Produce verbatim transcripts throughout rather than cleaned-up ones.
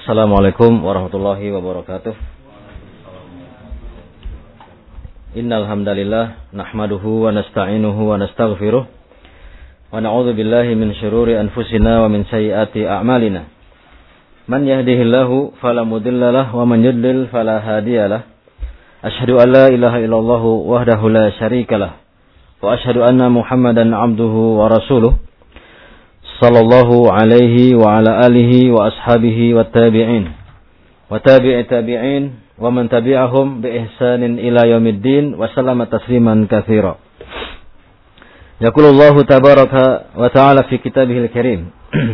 Assalamualaikum warahmatullahi wabarakatuh. Innal hamdalillah nahmaduhu wa nasta'inuhu wa nastaghfiruh wa na'udzu billahi min shururi anfusina wa min sayyiati a'malina. Man yahdihillahu fala mudilla lahu wa man yudlil fala hadiyalah. Asyhadu an la ilaha illallah wahdahu la syarika lah wa asyhadu anna Muhammadan 'abduhu wa rasuluh. Sallallahu alaihi wa ala alihi wa ashabihi wa tabi'in wa tabi'i tabi'in wa man tabi'ahum bi ihsanin ila yaumiddin wa sallama tasliman katsira. Yaqulullahu tabaraka wa ta'ala fi kitabihil karim.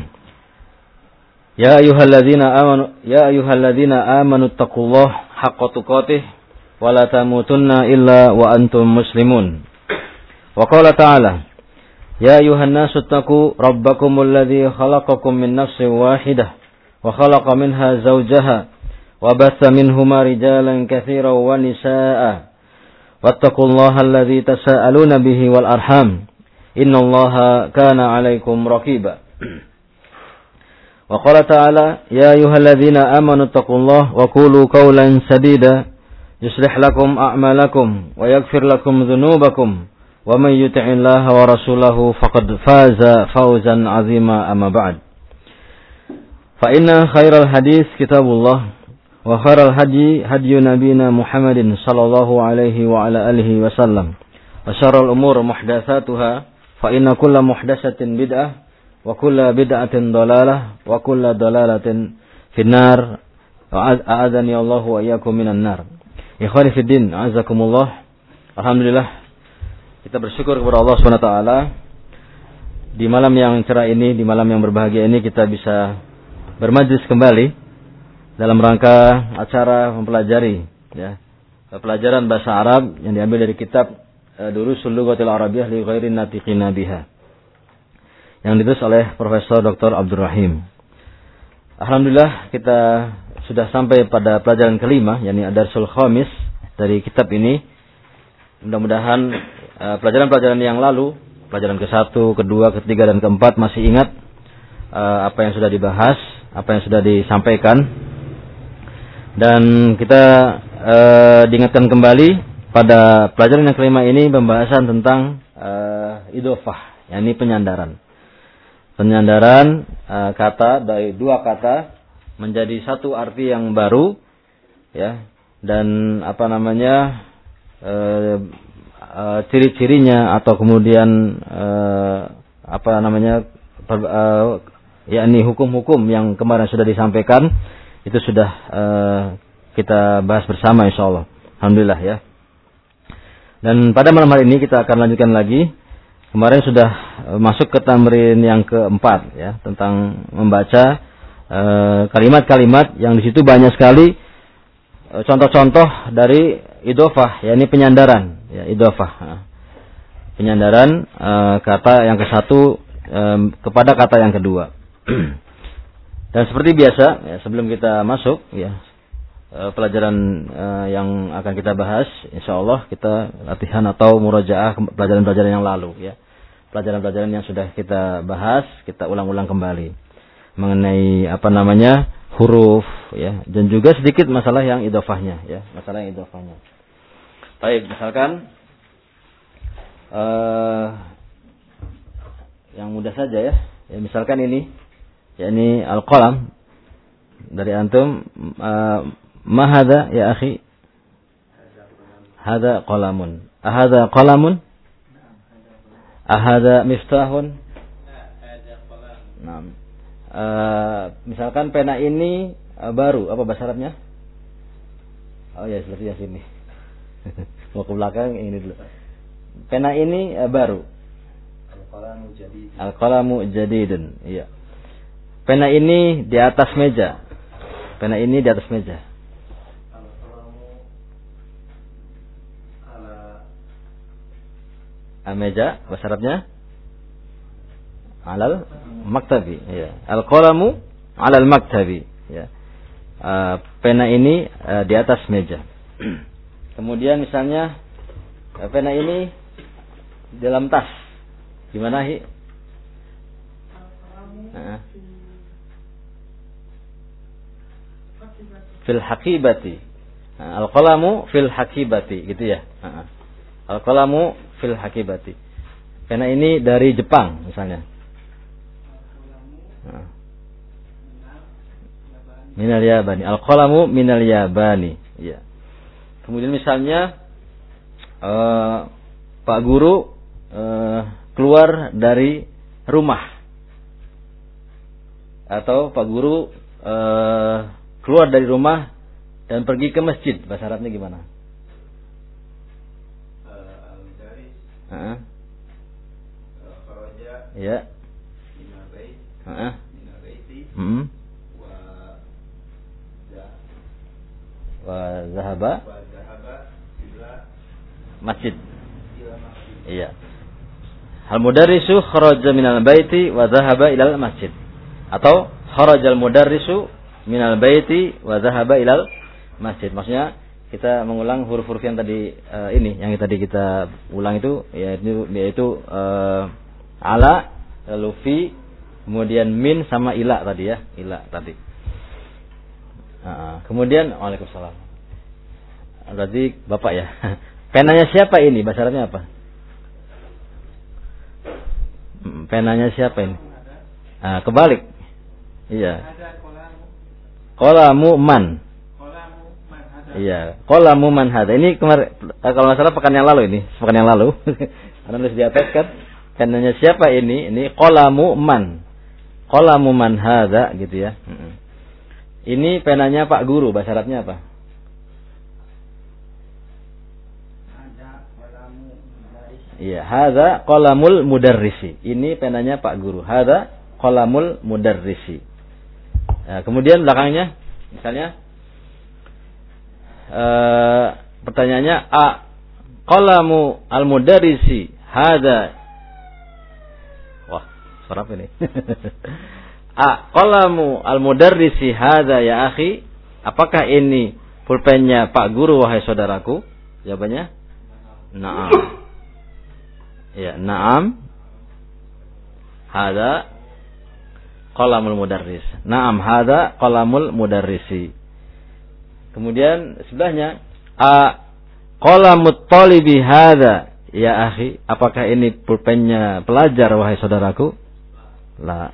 Ya ayyuhalladzina amanu ya ayyuhalladzina amanu taqullaha haqqa tuqatih wa la tamutunna illa wa antum muslimun. Wa qala ta'ala Ya ayuhan nasu attaqu rabbakumul ladzi khalaqakum min nafsin wahidah wa khalaqa minha zawjaha wa batha minhuma rijalan katsiran wa nisaa'a wattaqullaha alladzi tasaaluna bihi wal arham innallaha kana 'alaikum raqiba. Wa qala ta'ala ya ayyuhalladzina amanu taqullaha wa qulu qawlan sadida yuslih lakum a'malakum wa yaghfir lakum dhunubakum wa may yuti'illaha wa rasulahu faqad faza fawzan 'azima amma ba'd. Fa inna khairal hadis kitabullah wa khairal hadi hadyu nabiyina Muhammadin sallallahu alaihi wa ala alihi wasallam wa syarrul umur muhdatsatuha fa inna kulla muhdatsatin bid'ah wa kulla bid'atin dhalalah wa kulla dhalalatin finnar. A'adzani Allah wa iyyakum minan nar. Ikhwani fid din, azakumullah. Alhamdulillah kita bersyukur kepada Allah subhanahu wa taala di malam yang cerah ini, di malam yang berbahagia ini kita bisa bermajlis kembali dalam rangka acara mempelajari ya, pelajaran bahasa Arab yang diambil dari kitab Durusul Lughatil Arabiyyah li Ghairin Natiqina Biha yang ditulis oleh Profesor Doktor Abdul Rahim. Alhamdulillah kita sudah sampai pada pelajaran kelima, yakni Ad-Darsul Khamis dari kitab ini. Mudah-mudahan uh, pelajaran-pelajaran yang lalu, pelajaran ke satu, kedua, ketiga, dan keempat masih ingat uh, apa yang sudah dibahas, apa yang sudah disampaikan. Dan kita uh, diingatkan kembali pada pelajaran yang kelima ini pembahasan tentang uh, idhofah, yakni penyandaran. Penyandaran uh, kata dari dua kata menjadi satu arti yang baru, ya, dan apa namanya Uh, uh, ciri-cirinya atau kemudian uh, apa namanya per, uh, yakni hukum-hukum yang kemarin sudah disampaikan itu sudah uh, kita bahas bersama insyaallah. Alhamdulillah ya. Dan pada malam hari ini kita akan lanjutkan lagi. Kemarin sudah uh, masuk ke tamrin yang keempat ya, tentang membaca uh, kalimat-kalimat yang di situ banyak sekali uh, contoh-contoh dari idhofah, yakni penyandaran, ya idhofah. Penyandaran uh, kata yang ke satu um, kepada kata yang kedua. Dan seperti biasa, ya, sebelum kita masuk, ya uh, pelajaran uh, yang akan kita bahas, insyaallah kita latihan atau murajaah pelajaran-pelajaran yang lalu, ya. Pelajaran-pelajaran yang sudah kita bahas, kita ulang-ulang kembali mengenai apa namanya huruf, ya, dan juga sedikit masalah yang idhofahnya, ya, masalah yang idhofahnya. Baik, misalkan uh, yang mudah saja ya, ya misalkan ini, ya ini al-qalam dari antum, uh, ma hadza ya akhi? Hadza qalamun. Ahadza qalamun? Ahadza miftahun? Naam. Uh, misalkan pena ini uh, baru, apa bahasa Arabnya? Oh ya, seperti yang sini. Mau ke belakang ini dulu. Pena ini uh, baru. Al-qalamu jadid. Al-qalamu jadidun. Iya. Pena ini di atas meja. Pena ini di atas meja. Al-qalamu ala meja, bahasa Arabnya? Alal maktabi, ya. Al-qalamu alal maktabi, ya. Uh, pena ini uh, di atas meja. Kemudian misalnya uh, pena ini dalam tas. Gimana, Hi? Uh. Fil hakibati. Nah, al-qalamu fil hakibati gitu ya. Nah, al-qalamu fil hakibati. Karena ini dari Jepang misalnya. Nah. Minal Yabani. Al-qalamu minal Yabani. Ya. Kemudian misalnya uh, Pak Guru uh, keluar dari rumah. Atau Pak Guru uh, keluar dari rumah dan pergi ke masjid. Bahasa Arabnya gimana? Uh, ya. Uh, hmm. Wa zahaba masjid. Iya. Al mudarrisu kharaja minal baiti wa dhahaba ilal masjid. Atau kharajal mudarrisu minal baiti wa dhahaba ilal masjid. Maksudnya kita mengulang huruf-huruf yang tadi uh, ini yang tadi kita ulang itu yaitu yaitu uh, ala, lalu fi, kemudian min sama ila tadi ya, ila tadi. Uh, kemudian waalaikumsalam. Berarti Bapak ya. Penanya siapa ini? Bahasa Arabnya apa? Penanya siapa ini? Ah, kebalik. Iya. Qalamu man. Iya, qalamu man hada. Ini kemarin kalau nggak salah pekan yang lalu ini, pekan yang lalu. Karena nulis di atas kan. Penanya siapa ini? Ini qalamu man. Qalamu man hada gitu ya. Ini penanya Pak Guru, bahasa Arabnya apa? Iya, hadza qalamul mudarrisi. Ini penanya Pak Guru. Hadza qalamul mudarrisi. Nah, kemudian belakangnya misalnya uh, pertanyaannya a qalamu al mudarrisi hadza. Wah, suara apa ini? A qalamu al mudarrisi hadza ya akhi. Apakah ini pulpennya Pak Guru wahai saudaraku? Jawabannya na'am. Ya, na'am. Hada qalamul mudarris. Na'am, hada qalamul mudarrisi. Kemudian sebelahnya a qalamut talibi hada ya akhi. Apakah ini pulpennya pelajar wahai saudaraku? La.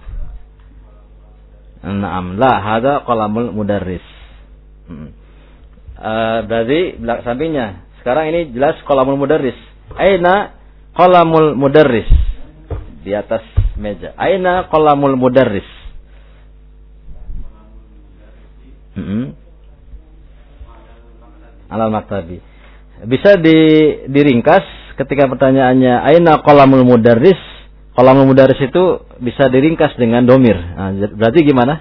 Na'am, la hada qalamul mudarris. Hmm. Uh, berarti belakang sampingnya. Sekarang ini jelas qalamul mudarris. Aina qalamul mudarris, di atas meja. Aina qalamul mudarris? Mm-hmm. Alal maktabi. Bisa di, diringkas ketika pertanyaannya aina qalamul mudarris. Qalamul mudarris itu bisa diringkas dengan domir. Nah, berarti gimana?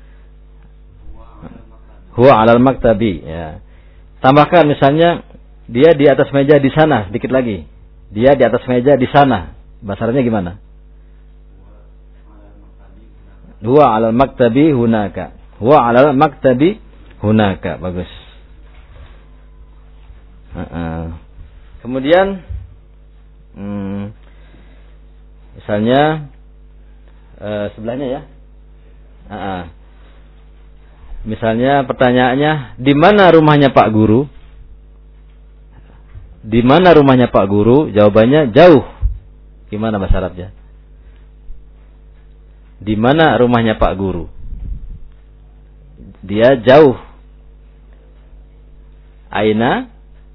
Huwa alal maktabi. Ya. Tambahkan misalnya dia di atas meja di sana, sedikit lagi. Dia di atas meja di sana. Bahasa Arabnya gimana? Huwa 'alal maktabi hunaka. Huwa 'alal maktabi hunaka. Bagus. Uh-uh. Kemudian hmm, misalnya uh, sebelahnya ya. Uh-uh. Misalnya pertanyaannya, di mana rumahnya Pak Guru? Di mana rumahnya Pak Guru? Jawabannya jauh. Gimana bahasa Arabnya? Di mana rumahnya Pak Guru? Dia jauh. Aina?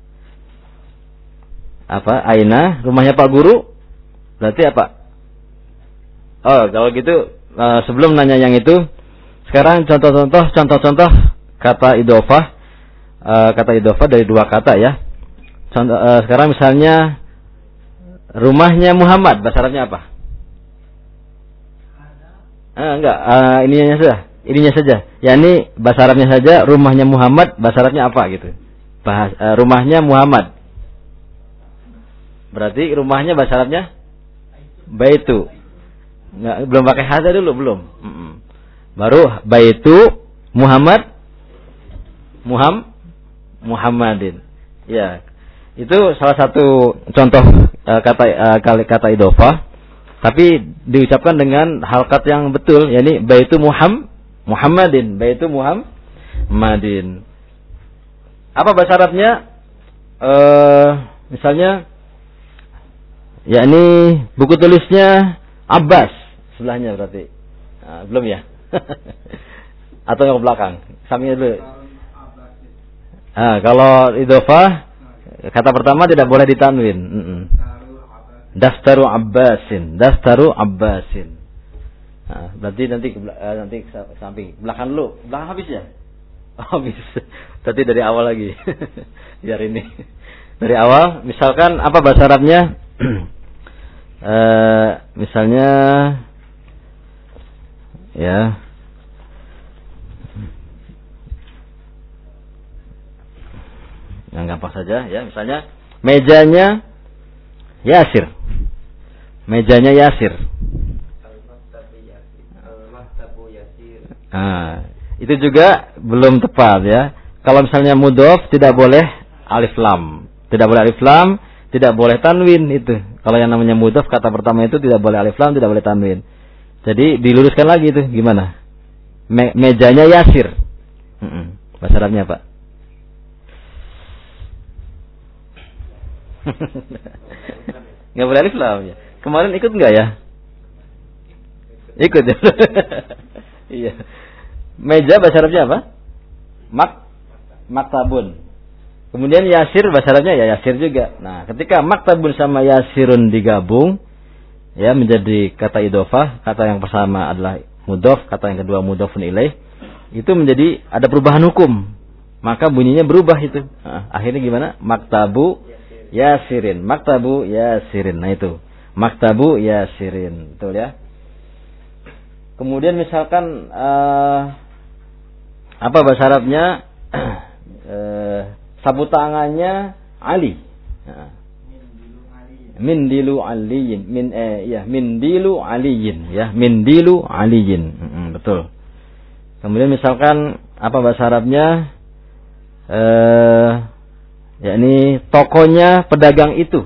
Apa? Aina? Rumahnya Pak Guru? Berarti apa? Oh, kalau gitu sebelum nanya yang itu, sekarang contoh-contoh, contoh-contoh kata idhofah, kata idhofah dari dua kata ya. Contoh, uh, sekarang misalnya rumahnya Muhammad, bahasa Arabnya apa? Ah, enggak, uh, ininya saja, ininya saja. Ya ini bahasa Arabnya saja, rumahnya Muhammad, bahasa Arabnya apa gitu? Bahas, uh, rumahnya Muhammad. Berarti rumahnya bahasa Arabnya baitu. Enggak, belum pakai hada dulu, belum. Mm-mm. Baru baitu Muhammad Muhammad Muhammadin. Ya. Itu salah satu contoh uh, kata uh, kata idhofah, tapi diucapkan dengan halkat yang betul, yakni baitu Muhammad Muhammadin, baitu Muhammad Madin. Apa bahasa Arabnya? Uh, misalnya, yakni buku tulisnya Abbas sebelahnya berarti. Nah, belum ya? Atau yang ke belakang? Sampingnya dulu. Nah, kalau idhofah kata pertama tidak boleh ditanwin. Mm-mm. Daftaru Abbasin, daftaru Abbasin. Nah, berarti nanti ke uh, nanti ke samping, belakang dulu, belakang habis ya? Oh, habis. Berarti dari awal lagi. Biar ini. Dari awal, misalkan apa bahasa Arabnya? uh, misalnya ya. Yang gampang saja ya, misalnya mejanya Yasir. Mejanya Yasir. Nah, itu juga belum tepat ya. Kalau misalnya mudhof tidak boleh alif lam. Tidak boleh alif lam, tidak boleh tanwin itu. Kalau yang namanya mudhof kata pertama itu tidak boleh alif lam, tidak boleh tanwin. Jadi diluruskan lagi itu gimana? Me- mejanya Yasir. Mm-mm. Bahasa Arabnya Pak. Nggak boleh alif lam ya. Kemarin ikut nggak ya? Ikut ya. Iya. Meja bahasa Arabnya apa? Mak maktabun. Kemudian Yasir bahasa Arabnya ya Yasir juga. Nah, ketika maktabun sama Yasirun digabung ya menjadi kata idhofah, kata yang pertama adalah mudhof, kata yang kedua mudhofun ilaih, itu menjadi ada perubahan hukum. Maka bunyinya berubah itu. Nah, akhirnya gimana? Maktabu Yasirin, maktabu Yasirin. Nah itu, maktabu Yasirin, betul ya. Kemudian misalkan uh, apa bahasa Arabnya? uh, sapu tangannya Ali. Nah. Mindilu aliyin, min eh ya mindilu aliyin ya, mindilu aliyin. Hmm, betul. Kemudian misalkan apa bahasa Arabnya? Eh yakni tokonya pedagang itu.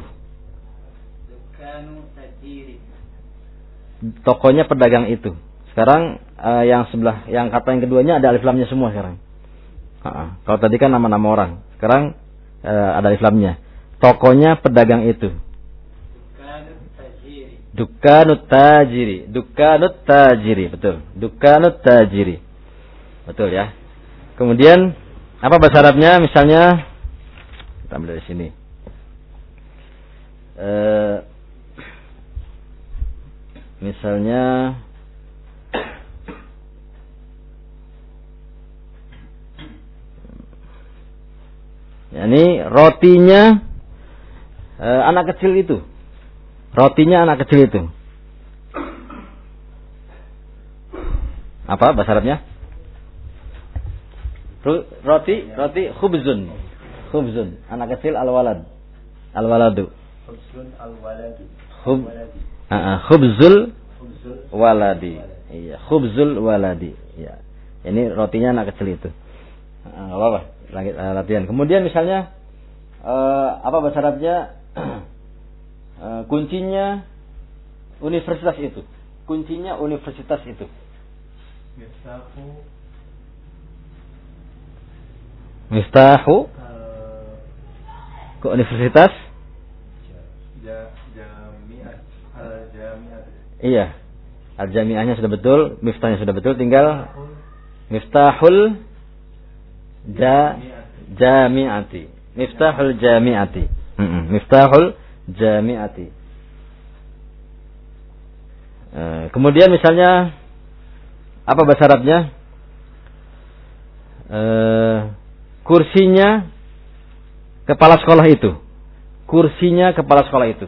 Tokonya pedagang itu. Sekarang uh, yang sebelah, yang kata yang keduanya ada alif lamnya semua sekarang. Uh-uh. Kalau tadi kan nama-nama orang, sekarang uh, ada alif lamnya. Tokonya pedagang itu. Dukanut tajiri, dukanut tajiri, betul. Dukanut tajiri, betul ya. Kemudian apa bahasa Arabnya? Misalnya kita ambil dari sini. Uh, misalnya yakni rotinya uh, anak kecil itu. Rotinya anak kecil itu. Apa bahasa Arabnya? Roti, roti khubzun. Khubzun, anak kecil al-walad. Al-waladu. Khubzun al-waladi. Khub uh, khubzul waladi. Iya, khubzul waladi. Iya. Ini rotinya anak kecil itu. Heeh, uh, apa? Lagi uh, latihan. Kemudian misalnya uh, apa bahasa Arabnya? Uh, kuncinya universitas itu. Kuncinya universitas itu. Miftahu. Miftahu. Uh, ke universitas. Ja, jami'at. Al-jami'at. Iya. Al-jami'ahnya sudah betul, miftahnya sudah betul, tinggal miftahul ja, jami'ati. Miftahul jami'ati. Mm-mm. Miftahul jami'ati. Uh, kemudian misalnya apa bahasa Arabnya? Uh, kursinya kepala sekolah itu. Kursinya kepala sekolah itu.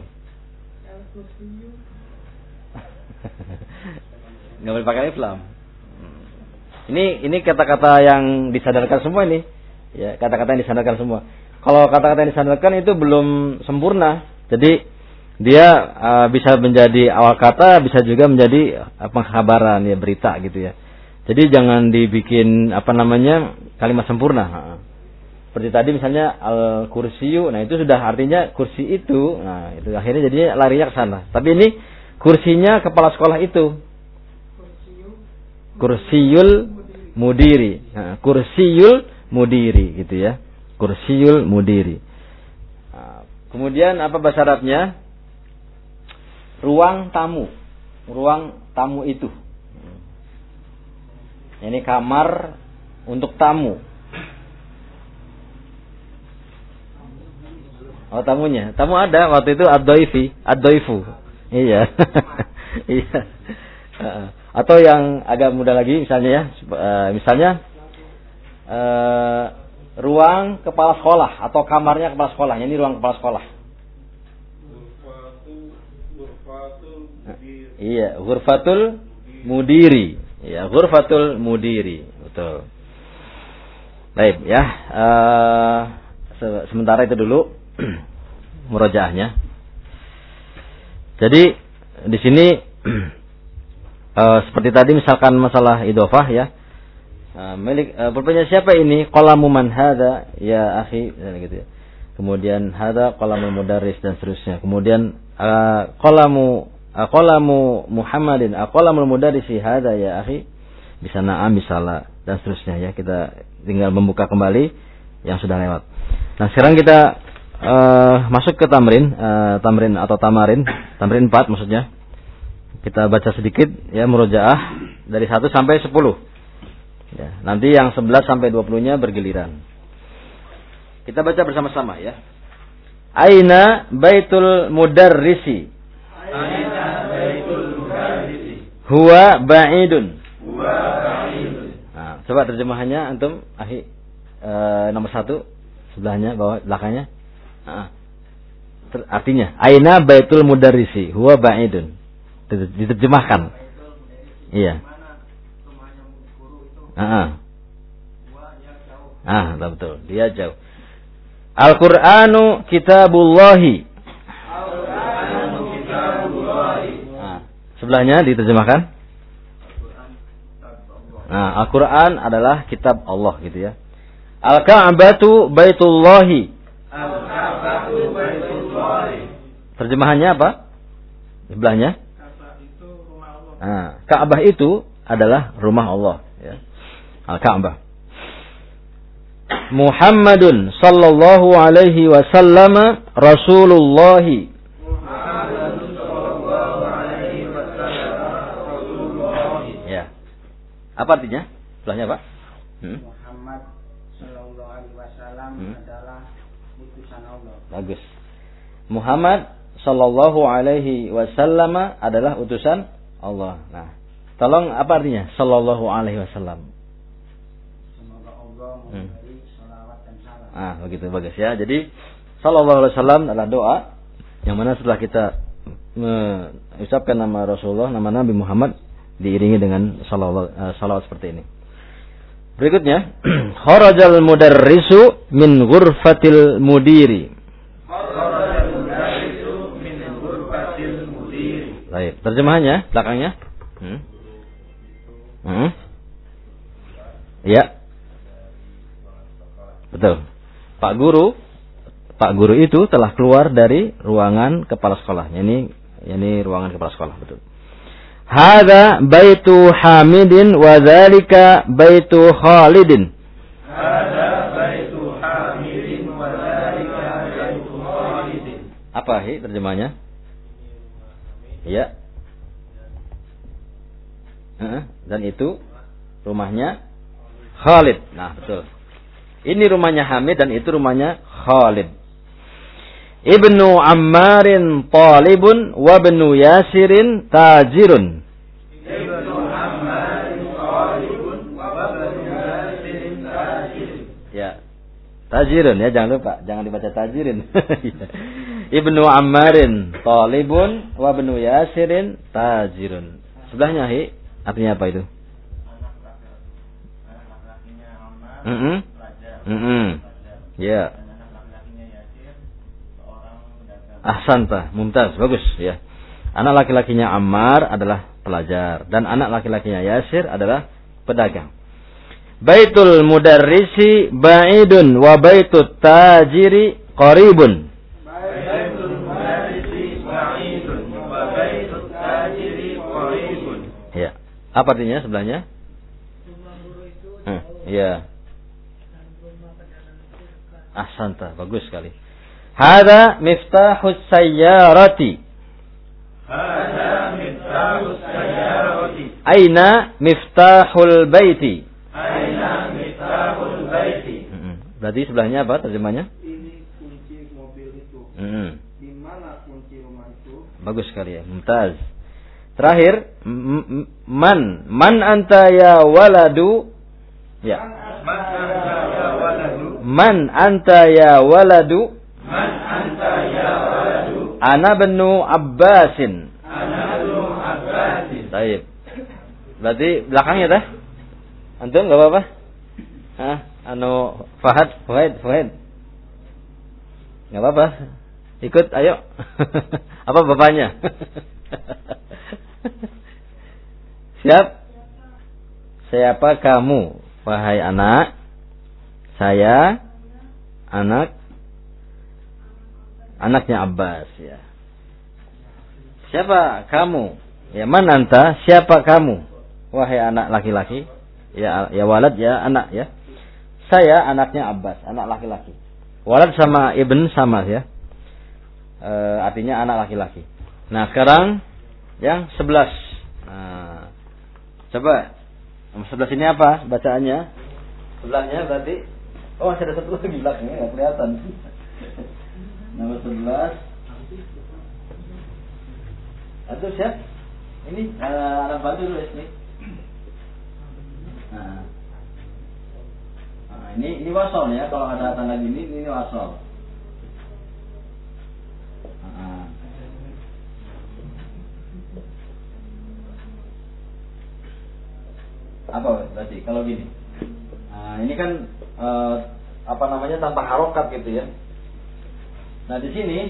Nggak boleh pakai alif lam. Ini ini kata-kata yang disadarkan semua ini. Ya, kata-kata yang disadarkan semua. Kalau kata-kata yang disadarkan itu belum sempurna. Jadi dia uh, bisa menjadi awal kata, bisa juga menjadi uh, pengkhabaran ya, berita gitu ya. Jadi jangan dibikin apa namanya kalimat sempurna. Seperti tadi misalnya al-kursiyu, nah itu sudah artinya kursi itu. Nah, itu akhirnya jadinya larinya ke sana. Tapi ini kursinya kepala sekolah itu. Kursiyul mudiri. Nah, kursiyul mudiri gitu ya. Kursiyul mudiri. Nah, kemudian apa bahasa Arabnya? Ruang tamu. Ruang tamu itu. Ini kamar untuk tamu. Oh, tamunya. Tamu ada waktu itu ad-dhaifi, ad-dhaifu. Iya. Iya. Atau yang agak mudah lagi misalnya ya, misalnya uh, ruang kepala sekolah atau kamarnya kepala sekolah. Ini ruang kepala sekolah. Iya, ghurfatul mudiri. Iya, ghurfatul mudiri. Betul. Baik ya. Uh, sementara itu dulu murojaahnya. Jadi di sini uh, seperti tadi misalkan masalah idhofah ya. Uh, milik uh, berpunya siapa ini? Qalamu man hadza ya akhi dan gitu ya. Kemudian hadza qalamul mudarris dan seterusnya. Kemudian uh, qalamu uh, qalamu Muhammadin aqlamul mudarrisi hadza ya akhi. Bisa na'am bisa la dan seterusnya ya. Kita tinggal membuka kembali yang sudah lewat. Nah, sekarang kita uh, masuk ke tamrin, uh, tamrin atau tamarin, tamrin empat maksudnya. Kita baca sedikit ya murojaah dari satu sampai sepuluh. Ya, nanti yang sebelas sampai dua puluh-nya bergiliran. Kita baca bersama-sama ya. Aina baitul mudarrisi. Aina baitul mudarrisi. Huwa ba'idun. Huwa ba'idun. Nah, coba terjemahannya antum, akhi. E, nomor satu sebelahnya, bawah, belakangnya. Nah, ter, artinya aina baitul mudarrisi. Huwa ba'idun. Diterjemahkan. Iya. Ah, ah, betul. Dia jauh. Al-Qur'anu kitabullahi. Al-Qur'anu kitabullahi. Nah, sebelahnya diterjemahkan. Nah, Al-Qur'an adalah kitab Allah gitu ya. Al-Ka'batu baitullahi. Al-Ka'batu baitullahi. Terjemahannya apa? Sebelahnya. Ka'bah itu rumah Allah. Nah, Ka'bah itu adalah rumah Allah ya. Al-Ka'bah. Muhammadun sallallahu alaihi wasallam Rasulullah. Muhammadun sallallahu alaihi wasallam Rasulullah. Ya. Apa artinya? Sebelahnya Pak? Hmm? Muhammad sallallahu alaihi wasallam hmm? adalah utusan Allah. Bagus. Muhammad sallallahu alaihi wasallam adalah utusan Allah. Nah, tolong apa artinya? Sallallahu alaihi wasallam. Semoga Allah memberi salawat dan salam. Ah, begitu bagus ya. Jadi sallallahu alaihi wasallam adalah doa yang mana setelah kita mengucapkan nama Rasulullah, nama Nabi Muhammad diiringi dengan salawat, uh, salawat seperti ini. Berikutnya, kharajal mudarrisu min ghurfatil mudiri. Kharajal mudarrisu min ghurfatil mudiri. Baik, terjemahannya belakangnya. Hmm. Hmm. Ya. Betul. Pak guru, Pak guru itu telah keluar dari ruangan kepala sekolah. Ini, ini ruangan kepala sekolah, betul. Hadza baitu Hamidin wa dzalika baitu Khalidin. Hadza baitu Hamidin wa dzalika baitu Khalidin. Apa hi terjemahnya? Ya. Uh, dan itu rumahnya Khalid. Nah, betul. Ini rumahnya Hamid dan itu rumahnya Khalid. Ibnu Ammarin talibun wa ibnu Yasirin tajirun. Ibnu Ammarin talibun wa ibnu Yasirin tajirun. Ya. Tajirun ya, jangan lupa, jangan dibaca tajirin. Ibnu Ammarin talibun wa ibnu Yasirin tajirun. Sebelahnya hi, artinya apa itu? Anak laki-lakinya Ammar, mm-hmm. pelajar. Mm-hmm. Ya. Ahsanta, mumtaz, bagus ya. Anak laki-lakinya Ammar adalah pelajar dan anak laki-lakinya Yasir adalah pedagang. Baitul mudarrisi ba'idun wa baitut tajiri qaribun. Baitul mudarrisi ba'idun wa baitut tajiri qaribun. Ya. Apa artinya sebelahnya? Rumah guru itu Iya. Ahsanta, bagus sekali. Hada miftahus sayyarati. Hada miftahus sayyarati. Aina miftahul baiti. Aina miftahul baiti. Berarti sebelahnya apa terjemahnya? Ini kunci mobil itu. Mm-hmm. Di mana kunci rumah itu? Bagus sekali ya, mumtaz. Terakhir, m- man man anta ya waladu. Ya. Man anta ya waladu. Man anta ya waladu. Man anta ya waladu. Ana bnu Abbasin. Ana bnu Abbasin. Baik. Berarti belakangnya teh? Antum enggak apa-apa? Hah? Anu Fahad, Fuhaid, Fuhaid. Enggak apa-apa. Ikut, ayo. Apa bapaknya? Siap? Siapa kamu? Wahai anak. Saya anak anaknya Abbas ya. Siapa kamu? Ya man anta? Siapa kamu? Wahai anak laki-laki. Ya ya walad ya anak ya. Saya anaknya Abbas, anak laki-laki. Walad sama ibn sama ya. E, artinya anak laki-laki. Nah, sekarang yang sebelas. Nah, coba nomor sebelas ini apa bacaannya? Sebelahnya berarti oh masih ada satu lagi di belakangnya enggak kelihatan. Nomor sebelas. Atau siap? Ini uh, anak bantu dulu ini. Nah. Nah, ini ini wasol ya, kalau ada tanda gini ini wasol. Nah. Apa berarti kalau gini? Nah, ini kan uh, apa namanya tanpa harokat gitu ya. Nah di sini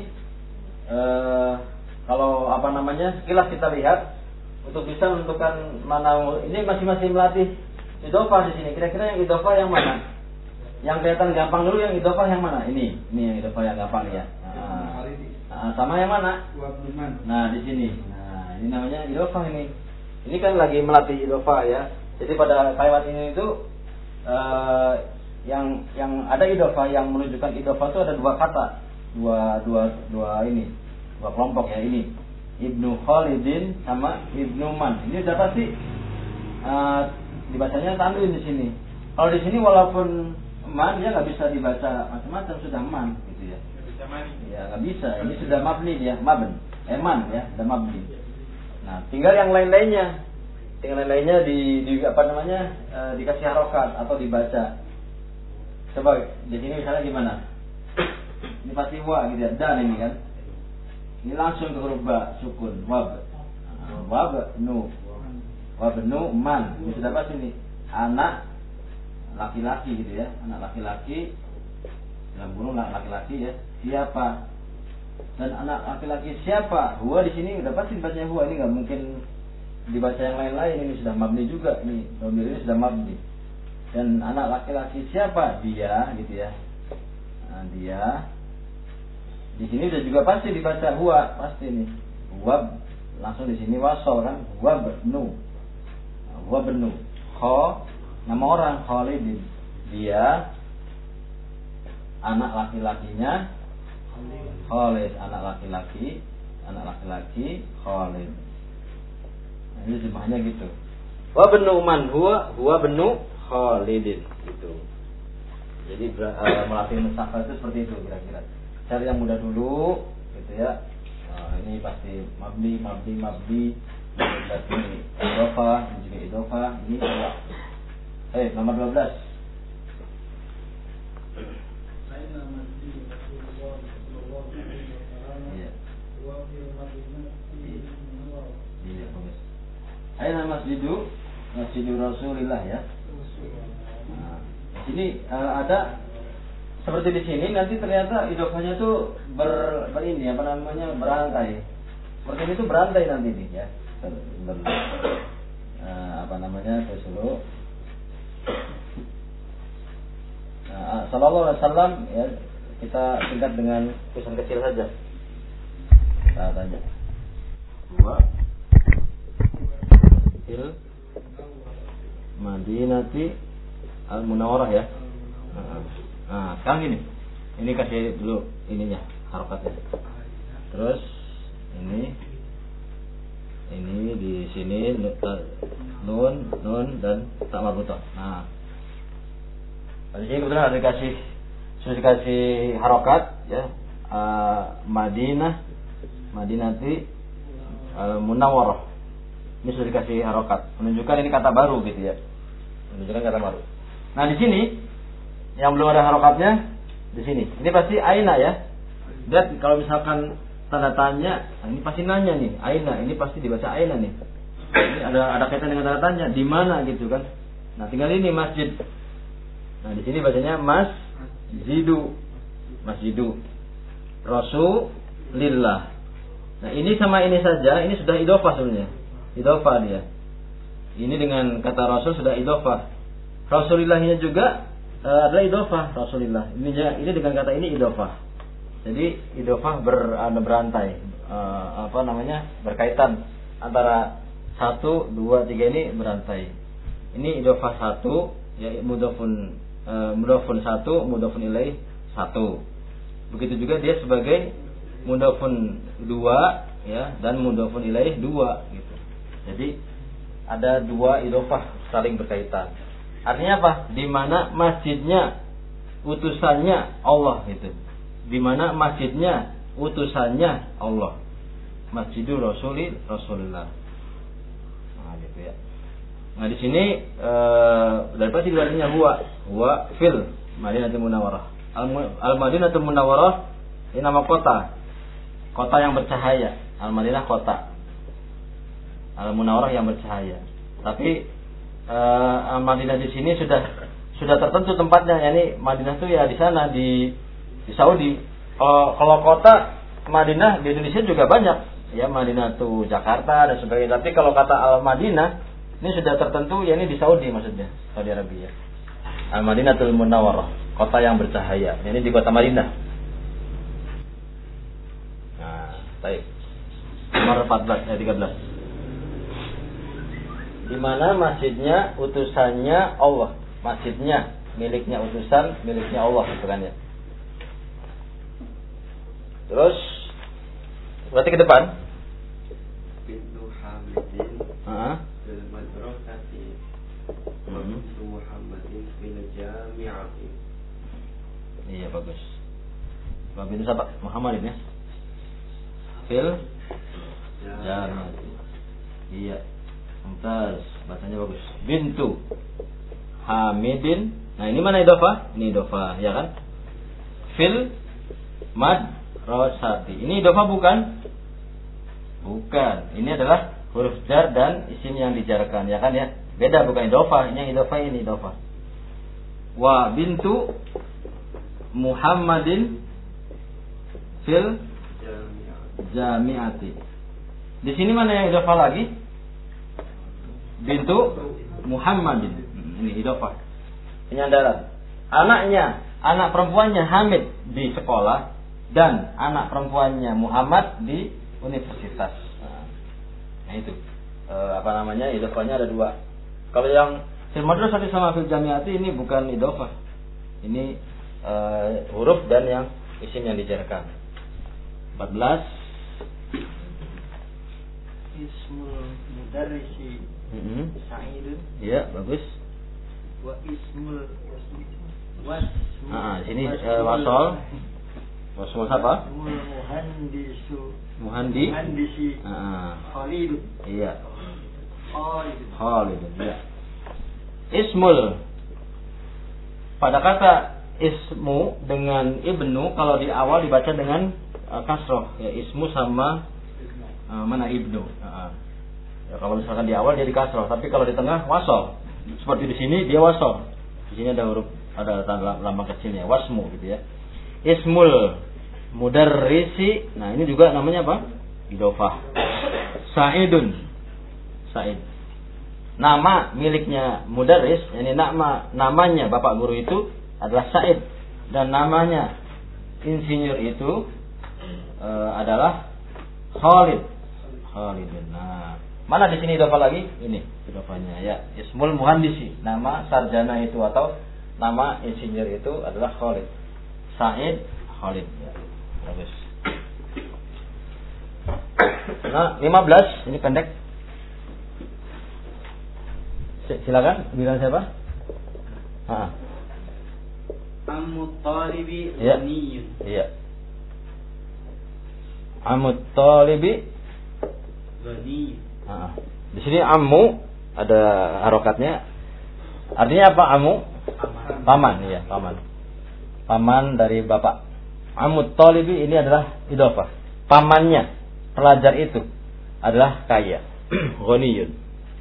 uh, kalau apa namanya sekilas kita lihat untuk bisa menentukan mana ini masing-masing melatih idhofah di sini. Kira-kira yang idhofah yang mana? Yang kelihatan gampang dulu yang idhofah yang mana? Ini, ini yang idhofah yang gampang ya. Nah, nah, sama yang mana? Nah di sini. Nah ini namanya idhofah ini. Ini kan lagi melatih idhofah ya. Jadi pada kalimat ini itu uh, yang yang ada idhofah yang menunjukkan idhofah itu ada dua kata, dua dua dua ini, dua kelompok ya ini. Ibnu Khalidin sama Ibnu Man. Ini udah pasti uh, dibacanya tanwin di sini. Kalau di sini walaupun man ya nggak bisa dibaca macam-macam, sudah man gitu ya. Ya nggak bisa. Ini sudah mabni ya, mabn. Eman ya, sudah mabni. Nah, tinggal yang lain-lainnya. Tinggal lain-lainnya di, di apa namanya? E, dikasih harokat atau dibaca. Coba di sini misalnya gimana? Ini pasti wa gitu ya, dan ini kan. Ini langsung ke huruf ba, sukun, wab. Wab nu. Wab nu man. Ini sudah pasti nih. Anak laki-laki gitu ya. Anak laki-laki dalam kurung laki-laki ya. Siapa? Dan anak laki-laki siapa? Huwa di sini udah pasti dibacanya huwa, ini enggak mungkin dibaca yang lain-lain. Ini sudah mabni juga ini. Domir ini sudah mabni. Dan anak laki-laki siapa? Dia gitu ya. Nah, dia di sini udah juga pasti dibaca huwa, pasti nih. Huwa langsung di sini wasol kan? Huwa benu. Huwa benu. Kho nama orang Khalidin. Dia anak laki-lakinya Khalid, anak laki-laki, anak laki-laki Khalid. Nah, ini jumlahnya gitu. Huwa benu man huwa, huwa benu Khalidin gitu. Jadi uh, melatih musafah itu seperti itu kira-kira. Cari yang mudah dulu, gitu ya. Nah, ini pasti mabni, mabni, mabni. Berarti idhofah, ini juga idhofah. Ini ya. Eh, nomor dua belas. Iya. Iya, bagus. Aina masjidu, masjidu Rasulillah ya. Nah, di sini uh, ada seperti di sini nanti ternyata idhofahnya tuh ber, ber ini apa namanya berantai. Seperti ini tuh berantai nanti nih ya. Ber, ber, uh, apa namanya terus dulu. Nah, sallallahu alaihi wasallam ya kita singkat dengan tulisan kecil saja. Kita tanya. Dua. Il Madinati Al-Munawwarah ya. Nah, nah, sekarang gini. Ini kasih dulu ininya, harokatnya. Terus ini ini di sini nun, nun dan tak marbutah. Nah, di sini kebetulan ada dikasih sudah dikasih harokat ya. Uh, Madinah, Madinati Al-Munawwarah. Ini sudah dikasih harokat, menunjukkan ini kata baru gitu ya. Menunjukkan kata baru. Nah di sini yang belum ada harokatnya di sini. Ini pasti aina ya. Lihat kalau misalkan tanda tanya, nah ini pasti nanya nih, aina. Ini pasti dibaca aina nih. Ini ada ada kaitan dengan tanda tanya, di mana gitu kan. Nah tinggal ini masjid. Nah di sini bacanya masjidu, masjidu. Rasulillah. Nah ini sama ini saja, ini sudah idhofah sebenarnya. Idhofah dia. Ini dengan kata Rasul sudah idhofah. Rasulillahnya juga uh, adalah idhofah Rasulillah. Ini ini dengan kata ini idhofah. Jadi idhofah ber, uh, berantai, uh, apa namanya berkaitan antara satu, dua, tiga ini berantai. Ini idhofah satu, ya mudhofun uh, mudhofun satu, mudhofun ilaih satu. Begitu juga dia sebagai mudhofun dua, ya dan mudhofun ilaih dua gitu. Jadi ada dua idhofah saling berkaitan. Artinya apa? Di mana masjidnya utusannya Allah gitu. Di mana masjidnya utusannya Allah. Masjidul Rasuli Rasulullah. Nah, gitu ya. Nah, di sini eh daripada itu artinya huwa, huwa fil Madinatul Munawwarah. Al-Madinatul Munawwarah ini nama kota. Kota yang bercahaya. Al-Madinah kota. Al-Munawwarah yang bercahaya. Tapi Uh, Madinah di sini sudah sudah tertentu tempatnya, yakni Madinah itu ya di sana di di Saudi. Uh, kalau kota Madinah di Indonesia juga banyak, ya Madinah itu Jakarta dan sebagainya. Tapi kalau kata Al-Madinah ini sudah tertentu, yakni di Saudi maksudnya, Saudi Arabia. Al-Madinatul Munawwarah, kota yang bercahaya. Ini di kota Madinah. Nah, baik. Nomor empat belas ya tiga belas. Di mana masjidnya utusannya Allah, masjidnya miliknya utusan miliknya Allah gitu kan ya. Terus berarti ke depan Bintu Hamidin Heeh. fil madrasati wa bintu Muhammadin fil jami'ati. Iya bagus. Wa bintu siapa? Muhammadin ya. Fil jami'ati. Iya. Mumtaz, bacanya bagus. Bintu Hamidin. Nah, ini mana idhofah? Ini idhofah, ya kan? Fil madrasati. Ini idhofah bukan? Bukan. Ini adalah huruf jar dan isim yang dijarkan, ya kan ya? Beda, bukan idhofah. Ini yang idhofah, ini idhofah. Wa bintu Muhammadin fil jami'ati. Di sini mana yang idhofah lagi? Bintu Muhammadin. Ini idhofah. Penyandaran. Anaknya, anak perempuannya Hamid di sekolah dan anak perempuannya Muhammad di universitas. Nah, itu. E, apa namanya? Idhofahnya ada dua. Kalau yang fil madrasati sama fil jami'ati ini bukan idhofah. Ini e, huruf dan yang isim yang dijarkan. empat belas Ismul mudarrisi Mm-hmm. Sa'idun. Iya, bagus. Wa ismul wasmul. Ah, sini uh, wasol. Wasol apa? Ismul muhandisu. Muhandi. Muhandisi. Ah. Khalid. Iya. Khalid. Khalid. Iya. Ismul. Pada kata ismu dengan ibnu kalau di awal dibaca dengan uh, kasroh, ya ismu sama uh, mana ibnu. Uh, Ya, kalau misalkan di awal dia di kasroh, tapi kalau di tengah wasol. Seperti di sini dia wasol. Di sini ada huruf, ada tanda lambang kecilnya, wasmu gitu ya. Ismul mudarrisi. Nah, ini juga namanya apa? Idhofah. Sa'idun. Sa'id. Nama miliknya mudarris, yani nama namanya bapak guru itu adalah Sa'id dan namanya insinyur itu e, adalah Khalid. Khalid. Nah, Mana di sini idhofah lagi? Ini idhofahnya ya. Ismul muhandisi, nama sarjana itu atau nama insinyur itu adalah Khalid. Said Khalid. Ya. Bagus. Nah, lima belas ini pendek. Silakan, bilang siapa? Ah. Ammu talibi Ya. ghaniyun. Iya. Amut talibi Ghaniyun. ah. Di sini ammu ada harokatnya. Artinya apa ammu? Paman. Paman, iya, paman. Paman dari bapak. Amut talibi ini adalah idhofah. Pamannya pelajar itu adalah kaya. Ghaniyun.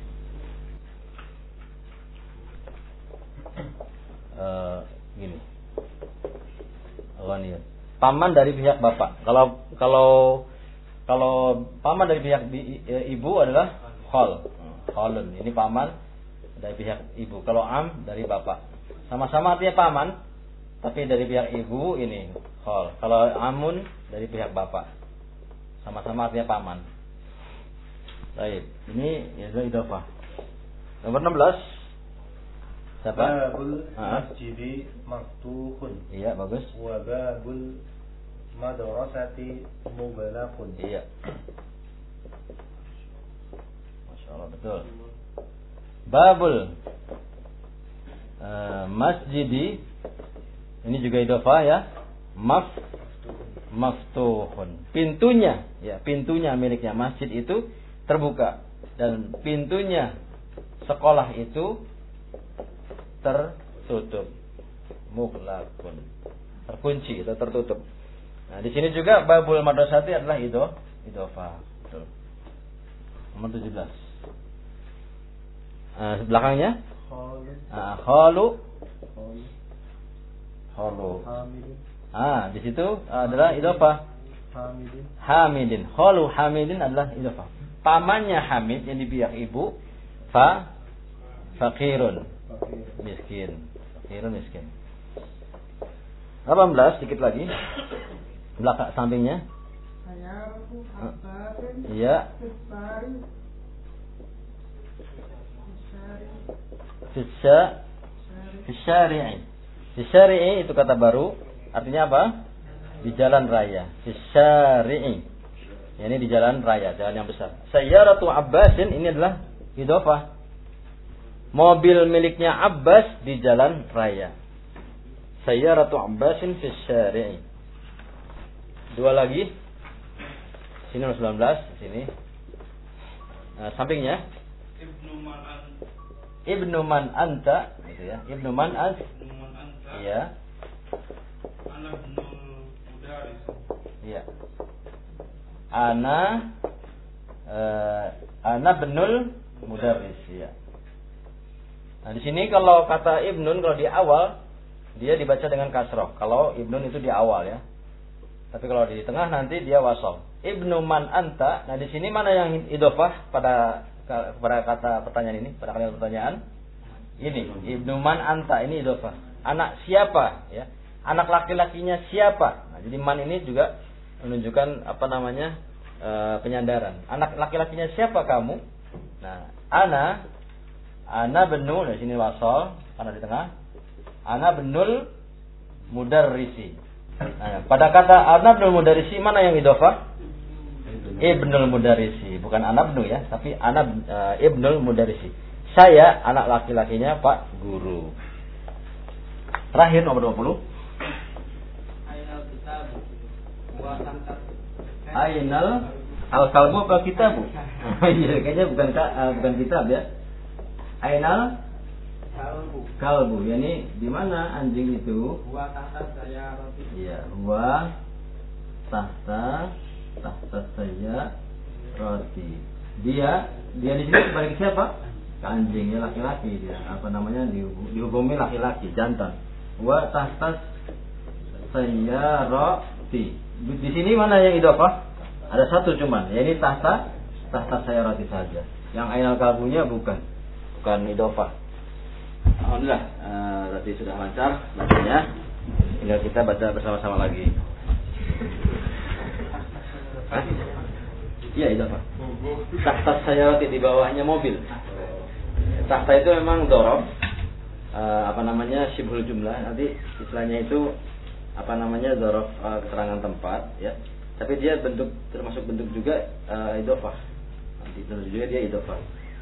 Uh, gini, Ghaniyun. Paman dari pihak bapak. Kalau kalau kalau paman dari pihak bi, e, ibu adalah khol, kholun. Ini paman dari pihak ibu. Kalau am dari bapak. Sama-sama artinya paman, tapi dari pihak ibu ini khol. Kalau amun dari pihak bapak. Sama-sama artinya paman. Baik, ini ya idhofah. Nomor enam belas. Siapa? Babul Ah. masjidi maftuhun Iya, bagus. wa babul madrasati mughlaqun. Iya. Masya Allah, betul. Babul uh, masjidi ini juga idhofah ya. Maf maftuhun. Pintunya, ya, pintunya miliknya masjid itu terbuka dan pintunya sekolah itu tertutup. Mughlaqun. Terkunci atau tertutup. Nah, di sini juga babul madrasati adalah idho, idhofah. Betul. Nomor tujuh belas. Nah, belakangnya ah, khalu khalu. Ah, di situ adalah idhofah. Hamidin. Hamidin. Khalu Hamidin adalah idhofah. Pamannya Hamid yang di pihak ibu fa fakirun. Miskin. Fakirun miskin. delapan belas sedikit lagi. Belakang sampingnya. Iya. Fisya Fisyari'i. Fisyari'i itu kata baru. Artinya apa? Di jalan raya. Fisyari'i. Ini di jalan raya, jalan yang besar. Sayyaratu Abbasin ini adalah idhofah. Mobil miliknya Abbas di jalan raya. Sayyaratu Abbasin fisyari'i. Dua lagi. Sini nomor sembilan belas, sini. Nah, sampingnya Ibnu man anta. Ibnu man anta, gitu ya. Ibnu man as. Ibnu man anta. Iya. Ana ibnul mudaris. Iya. Ana uh, ana benul mudarris, ya. Nah, di sini kalau kata ibnun kalau di awal dia dibaca dengan kasroh. Kalau ibnun itu di awal ya. Tapi kalau di tengah nanti dia wasol. Ibnu man anta. Nah, di sini mana yang idhofah pada pada kata pertanyaan ini, pada kalimat pertanyaan? Ini, ibnu man anta ini idhofah. Anak siapa ya? Anak laki-lakinya siapa? Nah, jadi man ini juga menunjukkan apa namanya? E, penyandaran. Anak laki-lakinya siapa kamu? Nah, ana ana benul di sini wasol karena di tengah. Ana benul mudarrisi. Nah, pada kata ana benul mudarrisi mana yang idhofah? Ibnul mudarrisi, bukan ana benu ya, tapi ana e, ibnul mudarrisi. Saya anak laki-lakinya Pak Guru. Terakhir nomor dua puluh. Ainal kitab wa tangkat. Ainal al-kalbu apa kitabu? Iya, kayaknya bukan uh, bukan kitab ya. Ainal Kalbu. kalbu, yakni di mana anjing itu? Wa tangkat saya roti. Iya, wa tahta tahta saya roti. Dia dia di sini balik ke siapa? Ke anjing ya, laki-laki dia. Apa namanya? Dihukumi laki-laki, jantan. Wa tahta saya roti. Di sini mana yang idhofah? Ada satu cuman, ya ini tahta tahta saya roti saja. Yang ainal kalbunya bukan, bukan idhofah. Alhamdulillah, uh, berarti sudah lancar bacanya. Tinggal kita baca bersama-sama lagi. Iya, idhofah. Tahta sayarati, di bawahnya mobil. Tahta itu memang dzaraf, uh, apa namanya, syibhul jumlah. Nanti istilahnya itu apa namanya, dzaraf, uh, keterangan tempat, ya. Tapi dia bentuk, termasuk bentuk juga uh, idhofah. Nanti terus juga dia idhofah.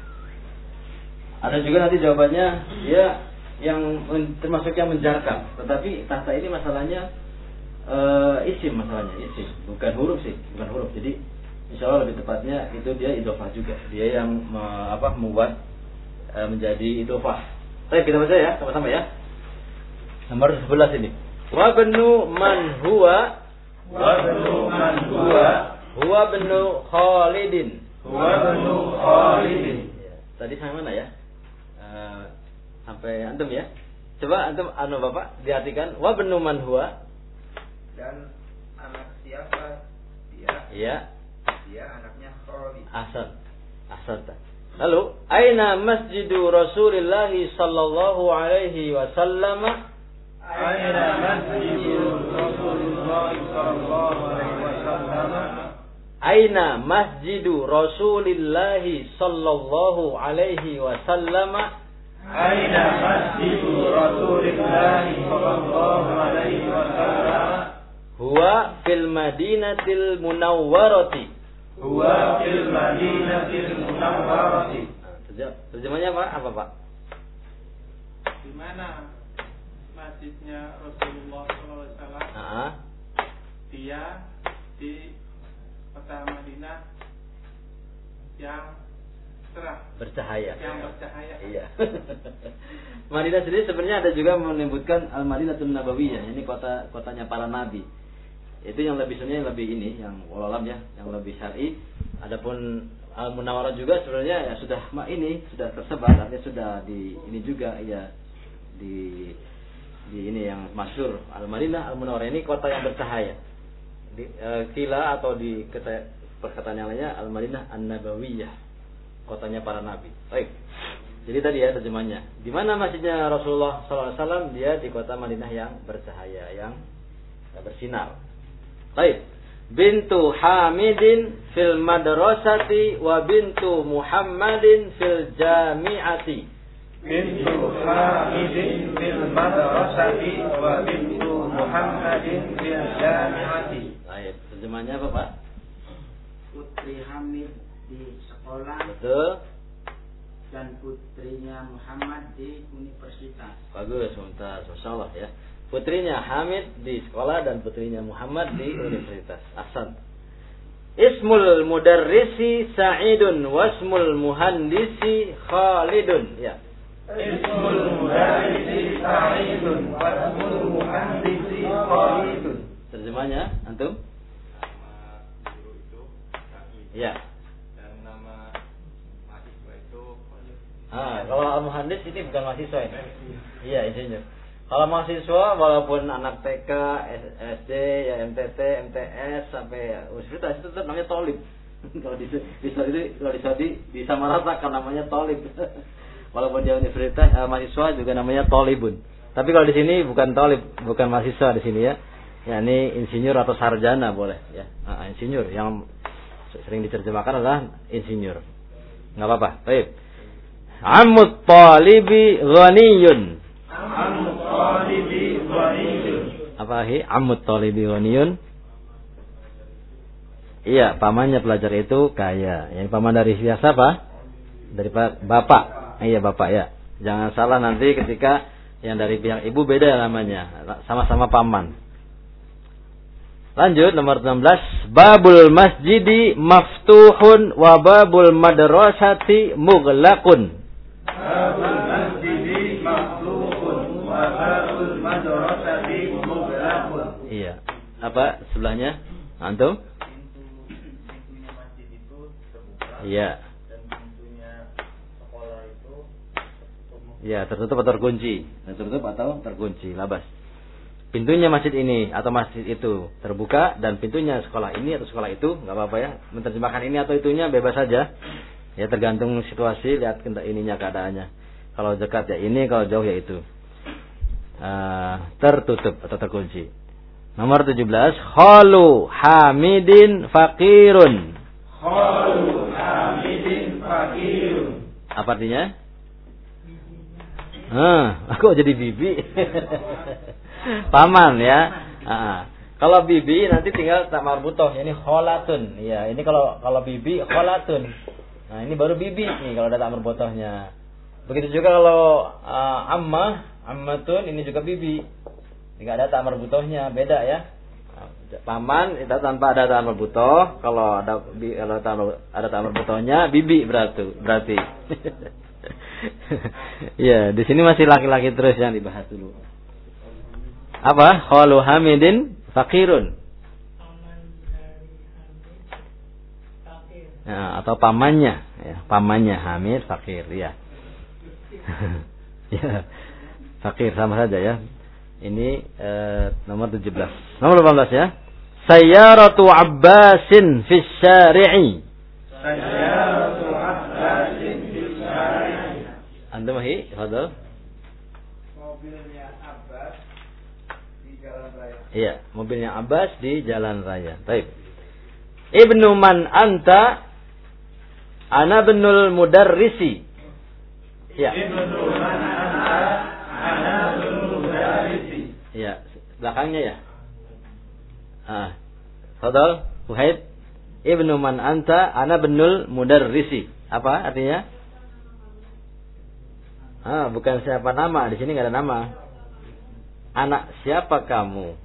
Ada juga nanti jawabannya dia yang termasuk yang menjarkam. Tetapi tahta ini masalahnya uh, isim, masalahnya isim, bukan huruf sih, bukan huruf. Jadi insya Allah lebih tepatnya itu dia idhofah juga. Dia yang me, apa membuat uh, menjadi idhofah. Baik, kita baca ya sama-sama ya. Nomor sebelas ini. Wa benu man huwa Wa benu man huwa huwa benu Khalidin. Huwa benu Khalidin. Ya, tadi sampai mana ya? Uh, sampai antum ya. Coba antum anu Bapak diartikan wa benu man huwa. Dan anak siapa dia? Iya. Dia anaknya Khalid. Ahsan. Ahsan. Lalu aina masjidu Rasulillah sallallahu alaihi wasallam? Aina masjidu Rasulullah sallallahu alaihi wasallam? Aina masjidu Rasulillah sallallahu alaihi wasallam? Aina masjidu Rasulillah sallallahu alaihi wasallam? Huwa fil Madinatil Munawwarati. Huwa fil Madinatil Munawwarati. Terjemahnya apa? Apa, Pak? Di mana masjidnya Rasulullah shallallahu alaihi wasallam? Heeh. Dia di kota Madinah yang cerah, Bercahaya. yang bercahaya. Iya. Madinah sendiri sebenarnya ada juga menyebutkan Al-Madinatul Nabawiyah, ini kota kotanya para nabi. Itu yang lebih sebenarnya lebih ini, yang walalam ya, yang lebih syar'i. Adapun Al-Munawwarah juga sebenarnya ya sudah mak ini sudah tersebar, artinya sudah di ini juga ya di di ini yang masyhur Al-Madinah Al-Munawwarah, ini kota yang bercahaya. Di e, kila atau di kata, perkataan yang lainnya Al-Madinah An-Nabawiyah, kotanya para nabi. Baik. Jadi tadi ya terjemahnya. Di mana masjidnya Rasulullah sallallahu alaihi wasallam? Dia di kota Madinah yang bercahaya, yang bersinar. Baik. Bintu Hamidin fil madrasati wa bintu Muhammadin fil jami'ati. Bintu Hamidin fil madrasati wa bintu Muhammadin fil jami'ati. Baik, terjemahnya apa, Pak? Putri Hamid di sekolah. Betul. Dan putrinya Muhammad di universitas. Bagus, mantap. Masyaallah ya. Putrinya Hamid di sekolah dan putrinya Muhammad di universitas. Ahsan. Ismul mudarrisi Sa'idun wasmul muhandisi Khalidun. Ya. Ismul mudarrisi Sa'idun wasmul muhandisi Khalidun. Terjemahnya antum? Nama guru itu Sa'id. Ya. Dan nama mahasiswa itu Khalid. Ah, kalau muhandis ini bukan mahasiswa ini. Iya, insinyur. Kalau mahasiswa walaupun anak T K, S D, ya M T T, M T S sampai universitas itu tetap namanya tolib. Kalau di di kalau di disamaratakan namanya tolib. Walaupun dia universitas eh, mahasiswa juga namanya tolibun. Tapi kalau di sini bukan tolib, bukan mahasiswa di sini ya. yakni insinyur atau sarjana boleh ya. Nah, insinyur yang sering diterjemahkan adalah insinyur. Enggak apa-apa. Baik. Ammut talibi ghaniyun. Ammut talibi ghaniyun. Apa hi? Ammut talibi ghaniyun. Iya, pamannya pelajar itu kaya. Yang paman dari siapa? Apa? Dari bapak. Iya, bapak ya. Jangan salah nanti ketika yang dari pihak ibu beda namanya. Sama-sama paman. Lanjut nomor enam belas, babul masjidi maftuhun wa babul madrasati mughlaqun. Babul masjidi maftuhun wa babul madrasati mughlaqun. Iya. Apa sebelahnya? Antum? Pintunya masjid itu terbuka. Iya. Dan pintunya sekolah itu tertutup. Iya, tertutup atau terkunci. Tertutup atau terkunci, labas. Pintunya masjid ini atau masjid itu terbuka dan pintunya sekolah ini atau sekolah itu, nggak apa-apa ya. Menerjemahkan ini atau itunya bebas saja. Ya tergantung situasi, lihat ininya keadaannya. Kalau dekat ya ini, kalau jauh ya itu. Uh, tertutup atau terkunci. Nomor tujuh belas, khalu hamidin fakirun. Qalu hamidin fakirun. Apa artinya? Ah, aku jadi bibi. Paman ya. Ah, kalau bibi nanti tinggal tak marbutoh, ini kholatun. Ya, ini kalau kalau bibi kholatun. Nah, ini baru bibi nih kalau ada tak marbutohnya. Begitu juga kalau uh, ammah, ammatun ini juga bibi. Jika ada tak marbutohnya, beda ya. Paman itu tanpa ada tak marbutoh, kalau ada kalau ada tak marbutohnya bibi berarti berarti. Ya, di sini masih laki-laki terus yang dibahas dulu. Apa? Khalu hamidin fakirun. Ya, atau pamannya, ya, pamannya Hamid fakir, ya. Ya. Fakir sama saja ya. Ini eh, nomor tujuh belas. Nomor delapan belas ya. Sayyaratu Abbasin fi syari'i. Sayyaratu Abbasin fi syari'i. Antum hi, fadhal. Mobilnya Abbas di jalan raya. Iya, mobilnya Abbas di jalan raya. Baik. Ibnu man anta? Ana ibnul mudarrisi. Ya. Ibnu man anta? Ana ibnul mudarrisi. Ya, belakangnya ya. Ah. Fadhal, Fuhaid. Ibnu man anta? Ana ibnul mudarrisi. Apa artinya? Ah, bukan siapa nama, di sini enggak ada nama. Anak siapa kamu?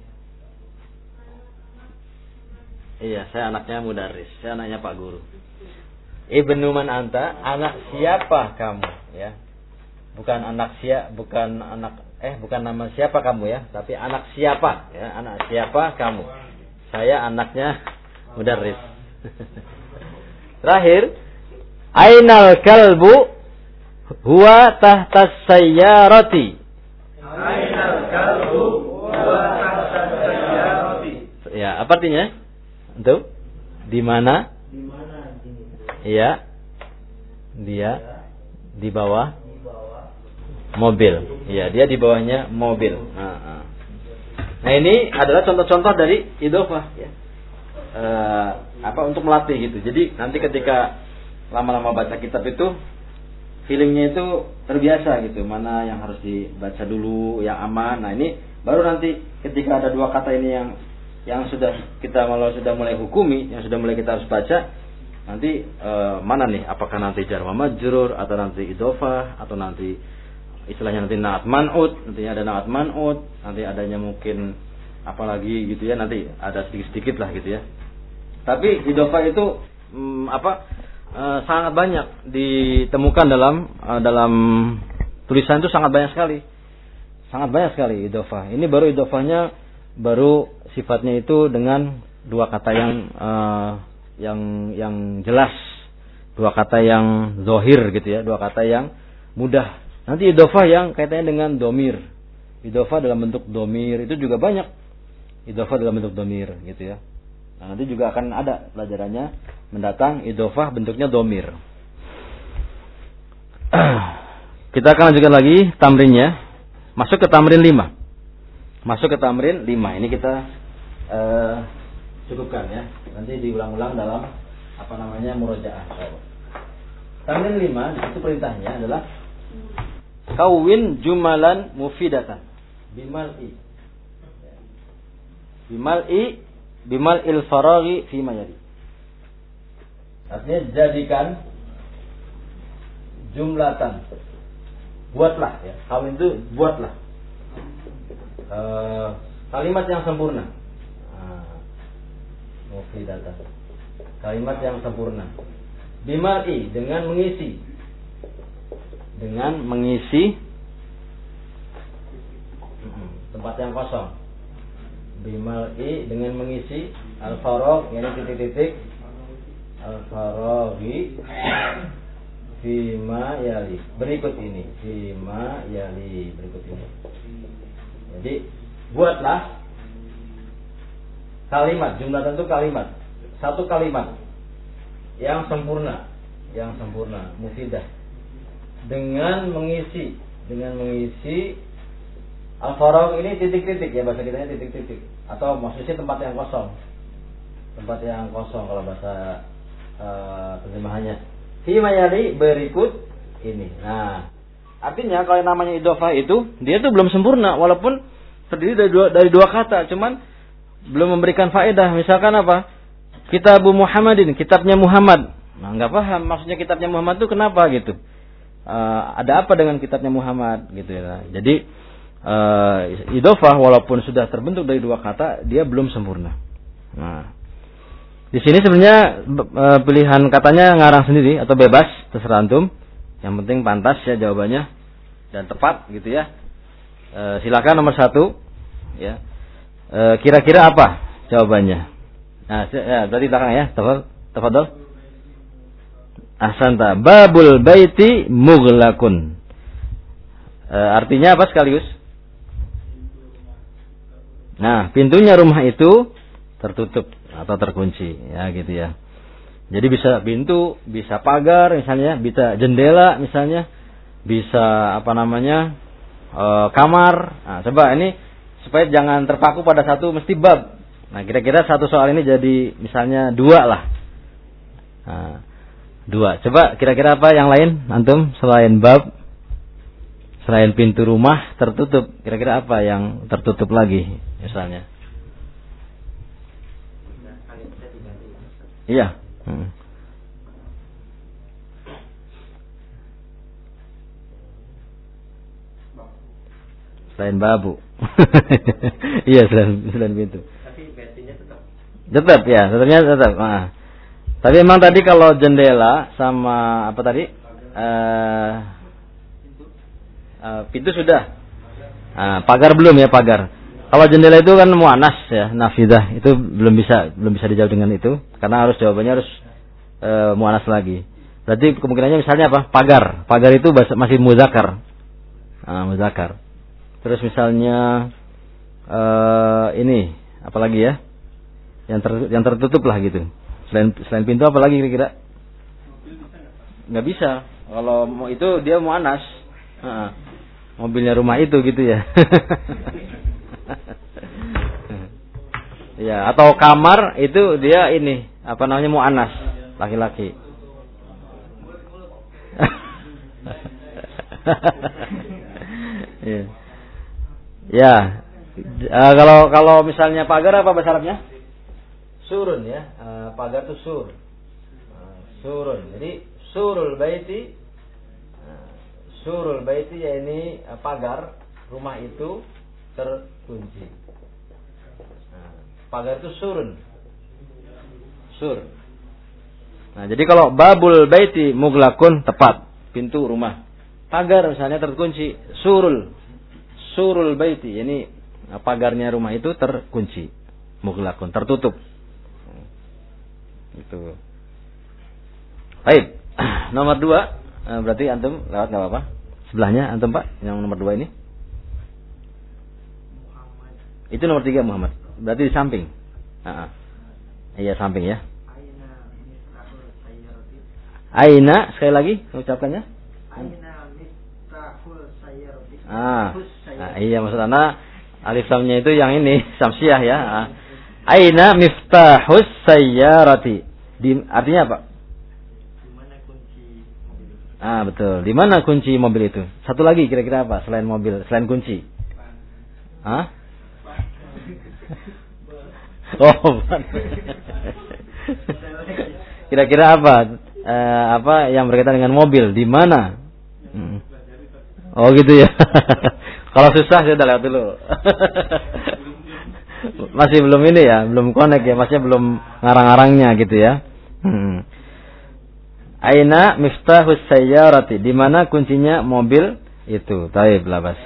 Iya, saya anaknya mudarris, saya anaknya Pak Guru. Ibnu man anta? Anak siapa kamu, ya. Bukan anak siapa, bukan anak eh bukan nama siapa kamu ya, tapi anak siapa, ya, anak siapa kamu. Saya anaknya mudarris. Terakhir, ainal kalbu huwa tahta sayyarati. Ainal kalbu huwa tahta sayyarati. Ya, apa artinya? Untuk di mana? Di mana Iya. Dia di bawah mobil. Iya, dia di bawahnya mobil. Nah, nah ini adalah contoh-contoh dari idhofah ya. E, apa untuk melatih gitu. Jadi nanti ketika lama-lama baca kitab itu feelingnya itu terbiasa gitu. Mana yang harus dibaca dulu, yang aman. Nah, ini baru nanti ketika ada dua kata ini yang yang sudah kita malah sudah mulai hukumi, yang sudah mulai kita harus baca, nanti e, mana nih? Apakah nanti jar wa majrur atau nanti idhofah atau nanti istilahnya nanti na'at man'ut, nantinya ada na'at man'ut, nanti adanya mungkin apalagi gitu ya, nanti ada sedikit-sedikit lah gitu ya. Tapi idhofah itu mm, apa e, sangat banyak ditemukan dalam e, dalam tulisan itu sangat banyak sekali. Sangat banyak sekali idhofah. Ini baru idhofahnya baru sifatnya itu dengan dua kata yang uh, yang yang jelas, dua kata yang zohir gitu ya, dua kata yang mudah. Nanti idhofah yang kaitannya dengan domir, idhofah dalam bentuk domir itu juga banyak, idhofah dalam bentuk domir gitu ya. Nah, nanti juga akan ada pelajarannya mendatang idhofah bentuknya domir. Kita akan lanjutkan lagi tamrinnya, masuk ke tamrin lima. Masuk ke tamrin lima. Ini kita uh, cukupkan ya. Nanti diulang-ulang dalam apa namanya murojaah. Tamrin lima itu perintahnya adalah kawin jumalan mufidatan bimal'i. Bimal'i bimal'il faraghi fi ma yali. Artinya jadikan jumlatan. Buatlah ya. Kawin itu buatlah. Uh, kalimat yang sempurna. Ah, mufidatan. Kalimat yang sempurna. Bimal'i dengan mengisi. Dengan mengisi tempat yang kosong. Bimal'i dengan mengisi al-faragh, yani titik-titik al-faraghi fima yali. Berikut ini, fima yali, berikut ini. Jadi buatlah kalimat, jumlah tentu kalimat, satu kalimat yang sempurna, yang sempurna, mufidah, dengan mengisi, dengan mengisi al-faragh ini titik-titik ya, bahasa kitanya titik-titik, atau maksudnya tempat yang kosong, tempat yang kosong kalau bahasa uh, terjemahannya. Fi mayali berikut ini. Nah, artinya kalau yang namanya idhofah itu dia tuh belum sempurna walaupun terdiri dari dua, dari dua kata, cuman belum memberikan faedah. Misalkan apa? Kitabu Muhammadin, kitabnya Muhammad. Nah, nggak paham maksudnya kitabnya Muhammad itu kenapa gitu. Uh, ada apa dengan kitabnya Muhammad gitu ya. Jadi uh, idhofah walaupun sudah terbentuk dari dua kata, dia belum sempurna. Nah, di sini sebenarnya uh, pilihan katanya ngarang sendiri atau bebas, terserah antum. Yang penting pantas ya jawabannya dan tepat gitu ya. Uh, silakan nomor satu ya. Uh, kira-kira apa jawabannya? Nah, ya, berarti belakang ya. Tafadhol. Ahsanta. Babul baiti mughlaqun. E, artinya apa sekaligus? Nah, pintunya rumah itu tertutup atau terkunci, ya gitu ya. Jadi bisa pintu, bisa pagar misalnya, bisa jendela misalnya, bisa apa namanya? E, kamar. Nah, coba ini supaya jangan terpaku pada satu mesti bab. Nah, kira-kira satu soal ini jadi misalnya dua lah. Nah, dua. Coba kira-kira apa yang lain antum selain bab, selain pintu rumah tertutup, kira-kira apa yang tertutup lagi misalnya? Iya. Hmm. Selain babu. Iya, selain selain pintu. Tapi pintunya tetap. Tetap ya, tetapnya tetap. Nah. Tapi emang tadi kalau jendela sama apa tadi? Uh, uh, pintu sudah. Uh, pagar belum ya, pagar. Kalau jendela itu kan muannas ya, nafidah. Itu belum bisa belum bisa dijawab dengan itu karena harus jawabannya harus uh, muannas lagi. Berarti kemungkinannya misalnya apa? Pagar. Pagar itu masih muzakkar. Uh, muzakkar. Terus misalnya uh, ini apalagi ya? Yang ter, yang tertutup lah gitu. Selain selain pintu apa lagi kira-kira? Nggak bisa. Kalau mau itu dia muannas. Uh, mobilnya rumah itu gitu ya. Ya, atau kamar itu dia ini apa namanya muannas, laki-laki. Ya. Ya. Uh, kalau kalau misalnya pagar apa bahasa Arabnya? Surun ya, uh, pagar itu sur, uh, surun. Jadi surul baiti, uh, surul baiti ya ini uh, pagar rumah itu terkunci. Uh, pagar itu surun, sur. Nah, jadi kalau babul baiti mughlaqun tepat, pintu rumah. Pagar misalnya terkunci, surul, surul baiti, ini uh, pagarnya rumah itu terkunci, mughlaqun tertutup. Itu. Baik. Nomor dua, berarti antum lewat nggak apa-apa. Sebelahnya antum Pak, yang nomor dua ini. Muhammad. Itu nomor tiga Muhammad. Berarti di samping. Uh-uh. Iya samping ya. Aina miftahul sayyarati. Aina sekali lagi ucapkannya. Aina miftahul sayyarati. Ah. Nah, iya maksud Anda alif lamnya itu yang ini samsiah ya. Ah. Aina miftahus sayyarati. Di artinya apa? Di mana kunci mobil? Ah, betul. Di mana kunci mobil itu? Satu lagi kira-kira apa selain mobil, selain kunci? Hah? Oh, kira-kira apa? Eh, apa yang berkaitan dengan mobil? Di mana? Hmm. Oh, gitu ya. Kalau susah saya udah lewat dulu. Masih belum ini ya, belum connect ya, maksudnya belum ngarang-ngarangnya gitu ya. Hmm. Aina miftahus sayyarati, di mana kuncinya mobil itu? Taib labas.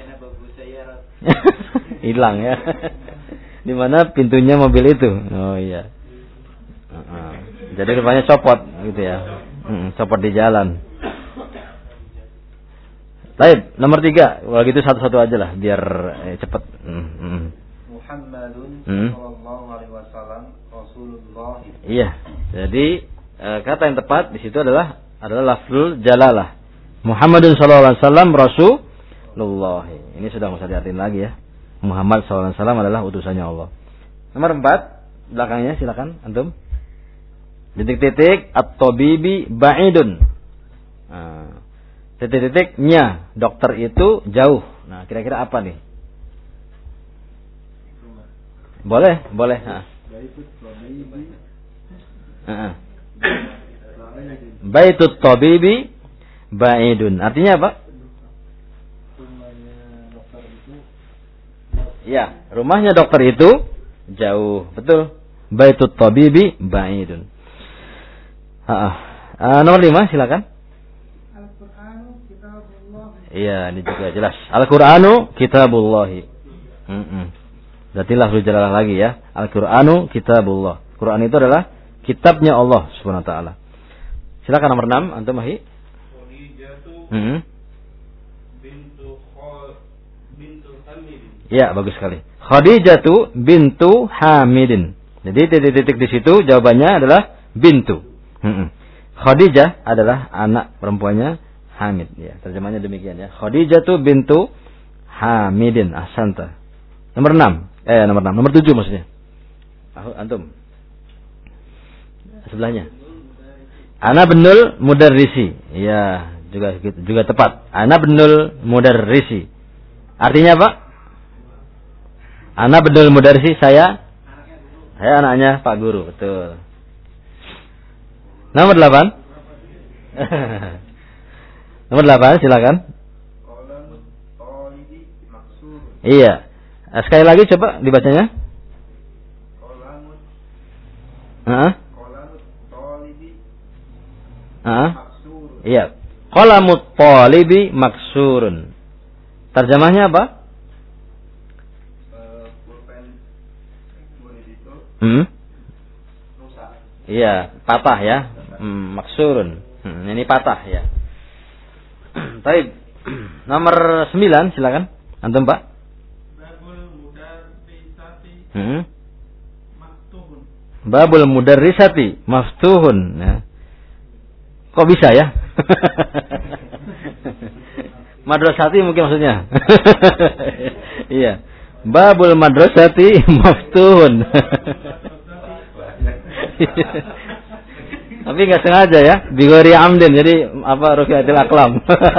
Hilang ya. Di mana pintunya mobil itu? Oh iya. Uh-uh. Jadi rupanya copot gitu ya. Hmm, copot di jalan. Taib, nomor tiga. Kalau gitu satu-satu aja lah biar eh, cepet. Hmm, hmm. Muhammadun Hmm. sallallahu alaihi wasallam Rasulullah. Iya. Jadi e, kata yang tepat di situ adalah adalah lafzul jalalah. Muhammadun sallallahu alaihi wasallam Rasulullah. Ini sudah enggak usah diartiin lagi ya. Muhammad sallallahu alaihi wasallam adalah utusannya Allah. Nomor empat, belakangnya silakan antum. titik-titik at-tabibi ba'idun. Nah, titik-titiknya dokter itu jauh. Nah, kira-kira apa nih? Boleh, boleh. Nah. Baitut tabibi ba'idun. Artinya apa? Ya, rumahnya dokter itu jauh. Betul. Baitut tabibi ba'idun. Heeh. Uh, nomor lima silakan. Al-Qur'anu kitabullah. Iya, ini juga jelas. Al-Qur'anu kitabullah. Heeh. Berartilah berjalan lagi ya. Al-Qur'anu kitabullah. Quran itu adalah kitabnya Allah Subhanahu wa taala. Silakan nomor enam, antum Mahi. Hmm. Bintu Khal bintu Hamidin. Ya, bagus sekali. Khadijatu bintu Hamidin. Jadi titik-titik di situ jawabannya adalah bintu. Hmm. Khadijah adalah anak perempuannya Hamid. Ya, terjemahnya demikian ya. Khadijatu bintu Hamidin. Ahsanta. Nomor enam. Eh, nomor enam. Nomor tujuh maksudnya. Antum. Sebelahnya. Ana benul mudarrisi. Iya, juga juga tepat. Ana benul mudarrisi. Artinya apa? Ana benul mudarrisi, saya saya anaknya Pak Guru, betul. Nomor delapan. Nomor delapan, silakan. Iya. Sekali lagi coba dibacanya. Heeh. Heeh. Iya. Qalamut talibi maksurun. Terjemahnya apa? Hmm? Iya, patah ya. Hmm, maksurun. Hmm, ini patah ya. Baik. Nomor sembilan silakan. Antum, Pak. Babul mudarrisati Hmm. maftuhun. Babul mudarrisati maftuhun. Ya. Kok bisa ya? Madrasati mungkin maksudnya. Iya. Babul madrasati maftuhun. Tapi nggak sengaja ya, bigori amdin, jadi apa rufiatil aklam.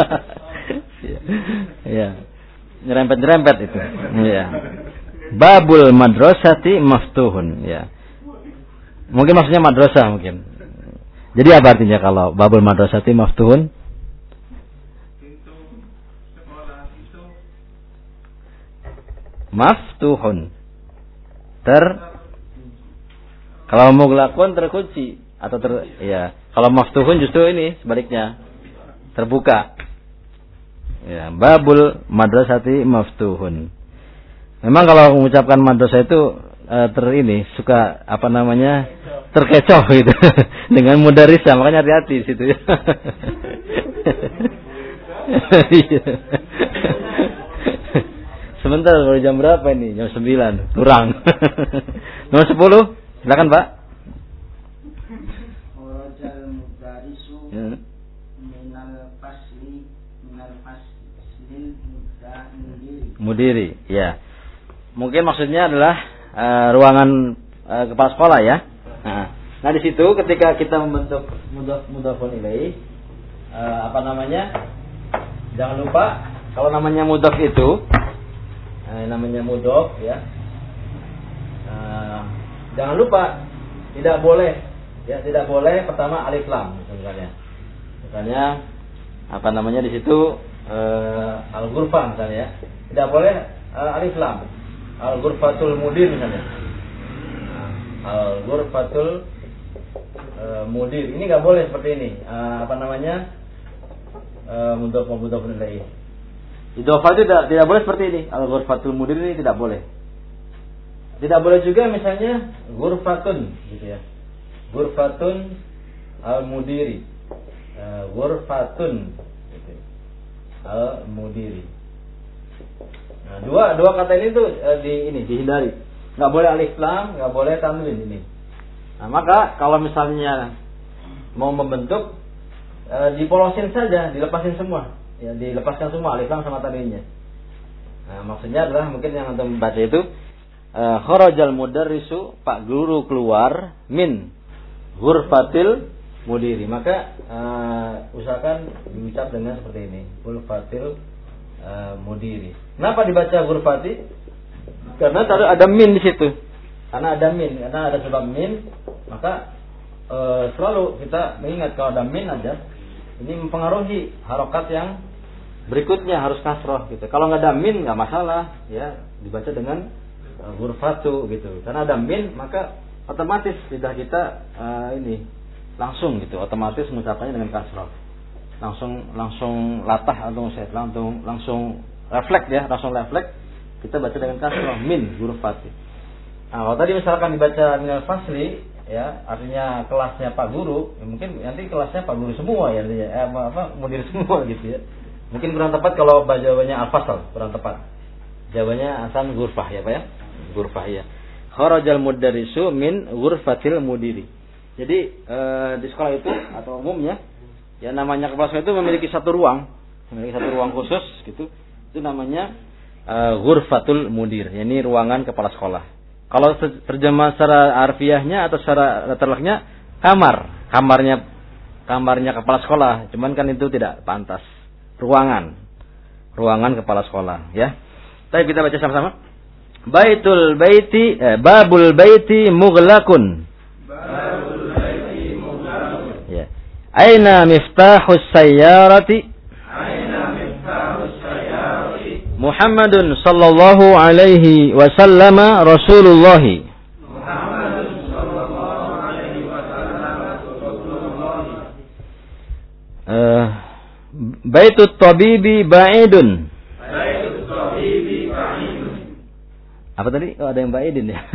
Iya. Nyerempet-nyerempet itu. Iya. Babul madrasati maftuhun, ya. Mungkin maksudnya madrasah mungkin. Jadi apa artinya kalau babul madrasati maftuhun? Pintu sekolah itu Maftuhun. Ter Kalau mughlaqun terkunci atau ter ya. Kalau maftuhun justru ini sebaliknya. Terbuka. Ya, babul madrasati maftuhun. Memang kalau mengucapkan madrasah itu e, ter ini suka apa namanya? Terkecoh gitu. Dengan mudarrisah, makanya hati-hati di situ ya. Sebentar, baru jam berapa ini? Jam sembilan, kurang. Nomor sepuluh, silakan Pak. Kharajal mudarisu Ya. minal fasli minal faslil muda mudiri. Mudiri, ya. Mungkin maksudnya adalah uh, ruangan uh, kepala sekolah ya. Nah, nah di situ ketika kita membentuk mudhaf mudhafun ilaih, uh, apa namanya? Jangan lupa kalau namanya mudhaf itu Nah, namanya mudhof ya. Nah, jangan lupa tidak boleh ya, tidak boleh pertama alif lam misalnya. Misalnya apa namanya di situ uh, al-ghurfah misalnya ya. Tidak boleh uh, alif lam. Al-ghurfatul mudir misalnya. Nah, al-ghurfatul uh, mudir. Ini enggak boleh seperti ini. Uh, apa namanya? Uh, mudhof mudhofun ilaih. Idhofah itu tidak, tidak boleh seperti ini. Al-ghurfatul mudir ini tidak boleh. Tidak boleh juga misalnya ghurfatun gitu ya. Ghurfatun al-mudiri. Uh, ghurfatun gitu. Al-mudiri. Nah, dua dua kata ini tuh uh, di ini dihindari. Enggak boleh alif lam, enggak boleh tanwin ini. Nah, maka kalau misalnya mau membentuk uh, dipolosin saja, dilepasin semua. Ya, dilepaskan semua alif lam sama tanwinnya. Nah, maksudnya adalah mungkin yang antum baca itu uh, kharajal mudarrisu, Pak Guru keluar min ghurfatil mudiri. Maka uh, usahakan diucap dengan seperti ini, ghurfatil uh, mudiri. Kenapa dibaca ghurfati? Karena ada min di situ. Karena ada min, karena ada sebab min, maka uh, selalu kita mengingat kalau ada min aja, ini mempengaruhi harokat yang berikutnya harus kasroh gitu. Kalau nggak ada min nggak masalah, ya dibaca dengan uh, ghurfatu gitu. Karena ada min maka otomatis lidah kita uh, ini langsung gitu, otomatis mengucapkannya dengan kasroh. Langsung langsung latah atau saya langsung langsung refleks ya, langsung refleks kita baca dengan kasroh min ghurfati. Nah, kalau tadi misalkan dibaca minal fasli, ya artinya kelasnya Pak Guru, ya mungkin nanti kelasnya Pak Guru semua ya, artinya eh, apa, apa mudir semua gitu ya. Mungkin kurang tepat kalau jawabannya al-fasal, kurang tepat. Jawabannya asan ghurfah ya Pak ya, ghurfah ya. Kharajal mudarrisu min ghurfatil mudiri. Jadi eh, di sekolah itu atau umumnya, ya namanya kepala sekolah itu memiliki satu ruang, memiliki satu ruang khusus gitu. Itu namanya eh, ghurfatul mudir. Ya, ini ruangan kepala sekolah. Kalau terjemah secara harfiahnya atau secara letterleknya kamar, kamarnya kamarnya kepala sekolah, cuman kan itu tidak pantas. Ruangan, ruangan kepala sekolah, ya. Tapi kita baca sama-sama. Baitul baiti, eh, babul baiti mughlaqun. Babul baiti mughlaqun. Ya. Aina miftahus sayyarati? Aina miftahus sayyarati? Muhammadun sallallahu alaihi wasallam Rasulullah. Muhammadun sallallahu alaihi wasallam Rasulullah. Uh, Baitut tabibi ba'idun. Baitut tabibi ba'idun. Apa tadi? Oh, ada yang ba'idin ya.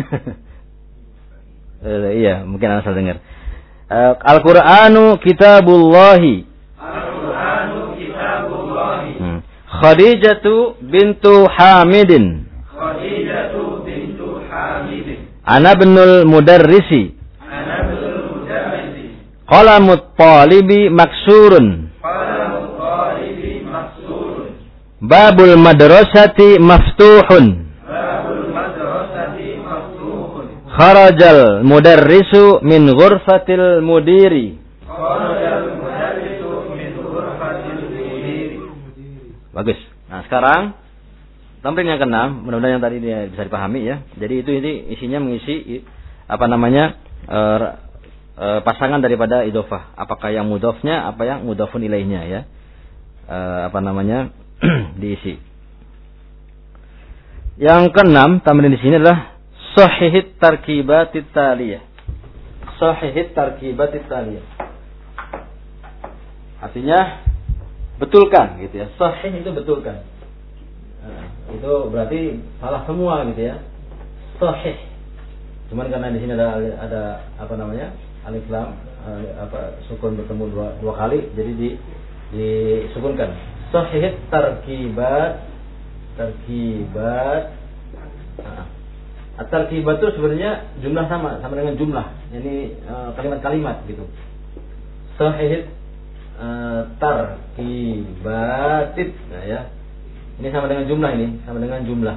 uh, iya, mungkin Anda salah dengar. Uh, Al-Qur'anu kitabullahi. Al-Qur'anu kitabullahi. Hmm. Khadijatu bintu Hamidin. Khadijatu bintu Hamidin. Ana ibnul mudarrisi. Ana ibnul mudarrisi. Qalamut talibi maksurun. Qalamut talibi maksurun. Babul madrasati maftuhun. Babul madrasati maftuhun. Kharajal mudarrisu min ghurfatil mudiri. Kharajal mudarrisu min ghurfatil mudiri. Bagus. Nah, sekarang tamrin yang keenam, mudah-mudahan yang tadi dia bisa dipahami ya. Jadi itu ini isinya mengisi apa namanya e, e, pasangan daripada idhofah. Apakah yang mudhofnya, apa yang mudhofun ilaihnya ya. E, apa namanya diisi. Yang keenam tamrin di sini adalah sahihit tarkibatit taliyah. Sahihit tarkibatit taliyah. Artinya betulkan gitu ya. Sahih itu betulkan. Nah, itu berarti salah semua gitu ya. Sahih. Cuman karena di sini ada ada apa namanya? Alif lam apa sukun bertemu dua dua kali jadi di disukunkan. Sahih tarkibat tarkibat. Nah, at-tarkibat itu sebenarnya jumlah sama sama dengan jumlah. Ini uh, kalimat-kalimat gitu. Sahih Uh, tarkibatit, nah ya, ini sama dengan jumlah ini, sama dengan jumlah,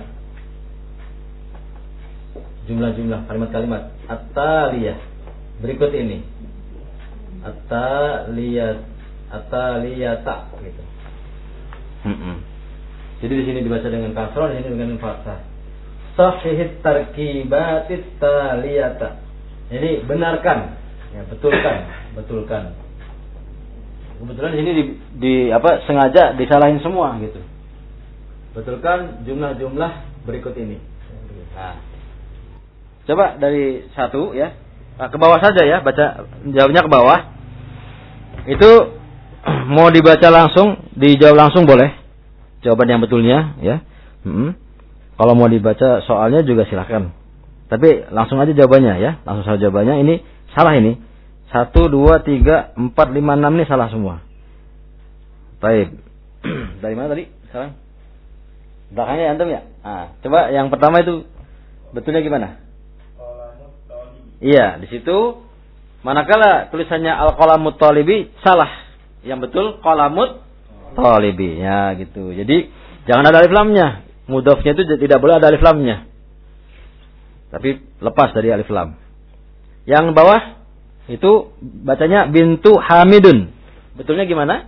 jumlah-jumlah kalimat-kalimat. At-taliyah berikut ini, at-taliyat, at-taliyata, gitu. Hmm-hmm. Jadi di sini dibaca dengan kasrah, di sini dengan fathah. Sahihit tarkibatit taliyata. Jadi benarkan, ya, betulkan, betulkan. Kebetulan di sini di, di apa sengaja disalahin semua gitu. Betulkan jumlah-jumlah berikut ini. Nah, coba dari satu ya, nah, ke bawah saja ya, baca jawabnya ke bawah. Itu mau dibaca langsung, dijawab langsung boleh. Jawaban yang betulnya ya. Hmm. Kalau mau dibaca soalnya juga silakan. Tapi langsung aja jawabannya ya, langsung saja jawabannya. Ini salah ini. Satu, dua, tiga, empat, lima, enam ini salah semua. Baik. Dari mana tadi? Sekarang? Belakangnya antum ya? Nah, coba yang pertama itu betulnya gimana? Iya, di situ manakala tulisannya al-qalamut talibi salah. Yang betul qalamut talibi. Ya, gitu. Jadi jangan ada alif lamnya. Mudhofnya itu tidak boleh ada alif lamnya. Tapi lepas dari alif lam. Yang bawah Itu bacanya bintu Hamidun. Betulnya gimana?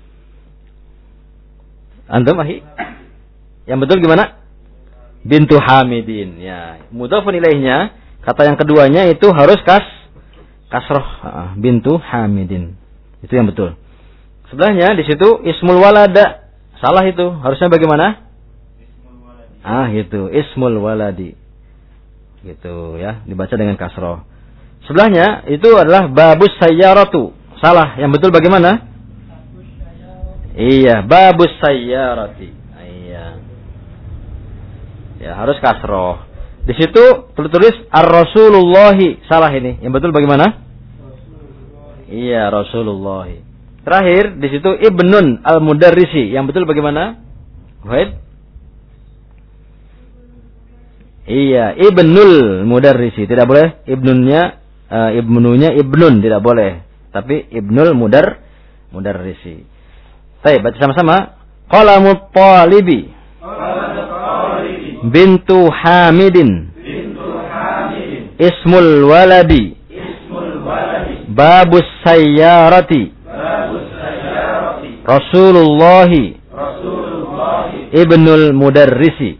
Antum ahi? Yang betul gimana? Bintu Hamidin. Ya, mudhafun ilaihnya, kata yang keduanya itu harus kas kasroh. Bintu Hamidin. Itu yang betul. Sebelahnya di situ ismul walada. Salah itu. Harusnya bagaimana? Ah, gitu. Ismul waladi. Gitu ya, dibaca dengan kasroh. Sebelahnya itu adalah babus sayyaratu. Salah. Yang betul bagaimana? Iya, babus sayyarati. Iya. Ya, harus kasroh. Di situ tertulis ar-rasulullahi. Salah ini. Yang betul bagaimana? Iya, Rasulullah. Terakhir di situ ibnun al-mudarrisi. Yang betul bagaimana? Wahid. Iya, ibnul mudarrisi. Tidak boleh ibnunnya uh, ibnunya ibnun, tidak boleh. Tapi ibnul mudar mudarrisi. Baik, baca sama-sama. Qalamut talibi. Qalamut talibi. Bintu Hamidin. Bintu Hamidin. Ismul waladi. Ismul waladi. Babus sayyarati. Babus sayyarati. Rasulullahi. Rasulullahi. Ibnul mudarrisi.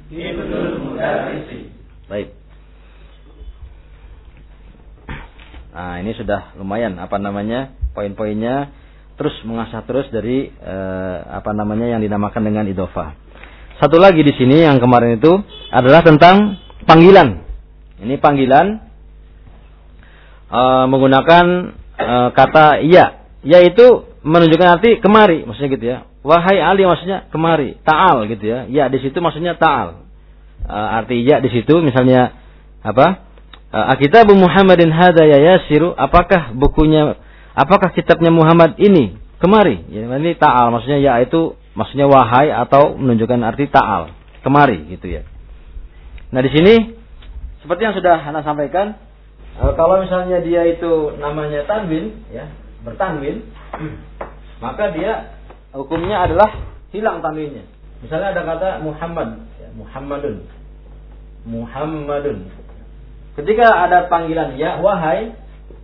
Nah, ini sudah lumayan apa namanya poin-poinnya, terus mengasah terus dari eh, apa namanya yang dinamakan dengan idhofah. Satu lagi di sini yang kemarin itu adalah tentang panggilan. Ini panggilan eh, menggunakan eh, kata ya, yaitu menunjukkan arti kemari, maksudnya gitu ya. Wahai Ali maksudnya kemari, ta'al gitu ya. Ya di situ maksudnya ta'al. Eh, arti ya di situ misalnya apa? Akitabu Muhammadin hadza ya yasiru, apakah bukunya, apakah kitabnya Muhammad ini kemari? Ya, ini ta'al maksudnya ya itu maksudnya wahai atau menunjukkan arti ta'al, kemari gitu ya. Nah, di sini seperti yang sudah Anda sampaikan, kalau misalnya dia itu namanya tanwin ya, bertanwin, maka dia hukumnya adalah hilang tanwinnya. Misalnya ada kata Muhammad, ya, Muhammadun. Muhammadun. Ketika ada panggilan ya wahai,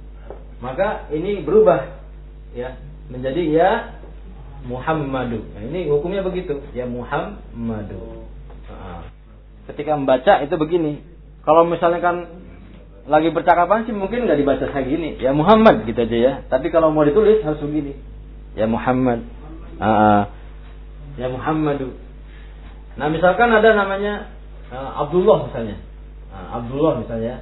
maka ini berubah ya menjadi ya Muhammadu. Nah, ini hukumnya begitu, ya Muhammadu. Nah, ketika membaca itu begini. Kalau misalnya kan lagi percakapan sih mungkin nggak dibaca kayak gini, ya Muhammad gitu aja ya. Tapi kalau mau ditulis harus begini, ya Muhammad. Uh, ya Muhammadu. Nah, misalkan ada namanya uh, Abdullah misalnya. Nah, Abdullah misalnya,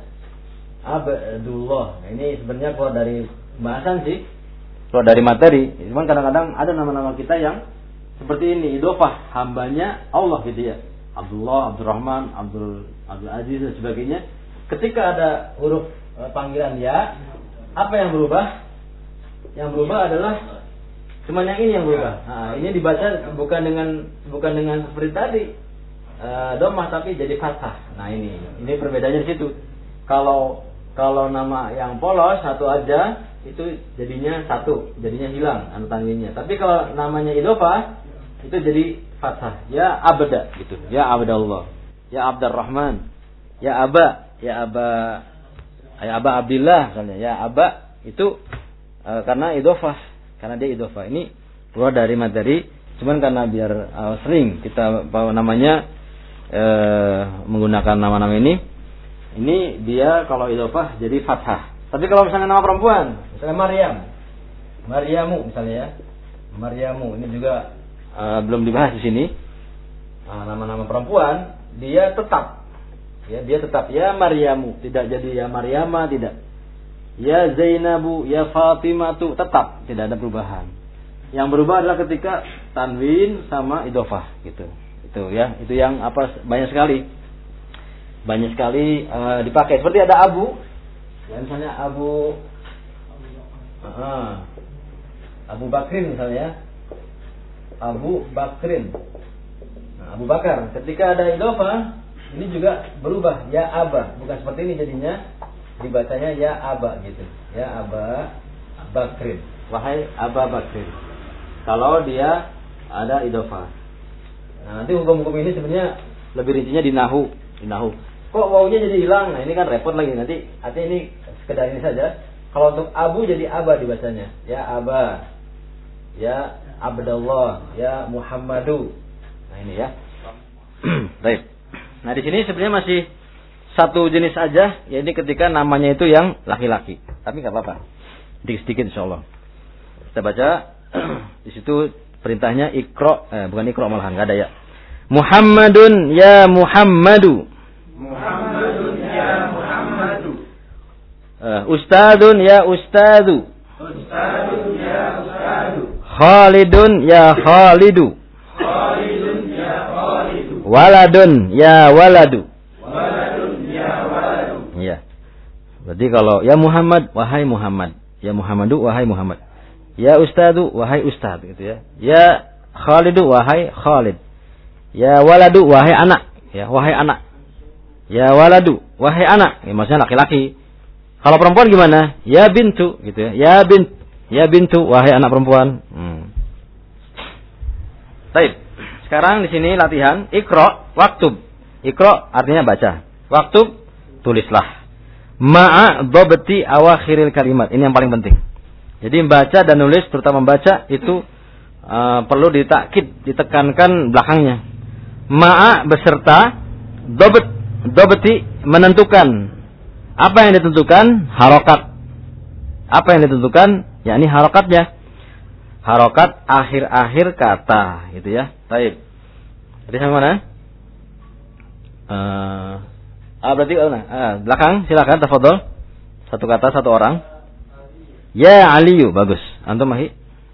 Abdullah. Nah, ini sebenarnya keluar dari bahasan sih, keluar dari materi. Cuman kadang-kadang ada nama-nama kita yang seperti ini, idhofah, hambanya Allah gitu ya. Abdullah, Abdurrahman, Abdul Abdul Aziz dan sebagainya. Ketika ada huruf e, panggilan ya, apa yang berubah? Yang berubah adalah cuma yang ini yang berubah. Nah, ini dibaca bukan dengan bukan dengan seperti tadi. Uh, domah tapi jadi fathah. Nah ini, ini perbedaannya di situ. Kalau kalau nama yang polos satu aja itu jadinya satu, jadinya hilang anu tanwinnya. Tapi kalau namanya idhofah itu jadi fathah. Ya abda gitu. Ya Abdallah. Ya Abdurrahman. Ya Aba. Ya Aba. Ya Aba Abdillah misalnya. Ya Aba itu uh, karena idhofah, karena dia idhofah. Ini keluar dari materi. Cuman karena biar uh, sering kita bawa namanya E, menggunakan nama-nama ini, ini dia kalau idhofah jadi fathah. Tapi kalau misalnya nama perempuan, misalnya Maryam, Maryamu misalnya ya, Maryamu ini juga e, belum dibahas di sini. E, nama-nama perempuan dia tetap, ya dia tetap ya Maryamu, tidak jadi ya Maryama, tidak. Ya Zainabu, ya Fatimatu, tetap tidak ada perubahan. Yang berubah adalah ketika tanwin sama idhofah gitu. Itu ya, itu yang apa banyak sekali. Banyak sekali uh, dipakai. Seperti ada Abu. Ya misalnya Abu uh, Abu Bakrin misalnya. Abu Bakrin. Nah, Abu Bakar. Ketika ada idhofah, ini juga berubah ya Aba. Bukan seperti ini jadinya, dibacanya ya Aba gitu. Ya Aba Bakrin. Wahai Aba Bakrin. Kalau dia ada idhofah. Nah, nanti hukum-hukum ini sebenarnya lebih rincinya di nahu, di nahu. Kok wawunya jadi hilang? Nah, ini kan repot lagi nanti. Artinya ini sekedar ini saja. Kalau untuk Abu jadi Aba dibacanya. Ya Aba. Ya Abdullah. Ya Muhammadu. Nah ini ya. Baik. Nah di sini sebenarnya masih satu jenis aja. Ya ini ketika namanya itu yang laki-laki. Tapi nggak apa-apa. Sedikit-sedikit insyaallah. Kita baca. Di situ perintahnya ikra. Eh, bukan ikra malahan. Nggak ada ya. Muhammadun ya Muhammadu. Muhammadun ya Muhammadu. Uh, Ustadun ya Ustadu. Ustadun ya Ustadu. Khalidun ya Khalidu. Khalidun ya Khalidu. Waladun ya Waladu. Waladun ya Waladu. Ya. Berarti kalau ya Muhammad wahai Muhammad. Ya Muhammadu wahai Muhammad. Ya Ustadu wahai Ustad gitu ya. Ya Khalidu wahai Khalid. Ya Waladu wahai anak. Ya wahai anak. Ya Waladu wahai anak. Ya, maksudnya laki-laki. Kalau perempuan gimana? Ya bintu gitu ya. Ya bint, ya bintu wahai anak perempuan. Hmm. Baik. Sekarang di sini latihan Iqra waktub. Iqra artinya baca. Waktub tulislah. Ma'a dhabti awakhiril kalimat. Ini yang paling penting. Jadi membaca dan nulis terutama membaca itu uh, perlu ditakkid, ditekankan belakangnya. Ma'a beserta dhabt, dhabti menentukan. Apa yang ditentukan? Harokat. Apa yang ditentukan? Yakni harokatnya. Harokat akhir-akhir kata, gitu ya. Baik. Jadi yang mana? Uh, ah berarti oh, nah, ah, belakang silakan tafadhol. Satu kata satu orang. Ya Aliyu, bagus. Antum Mahi?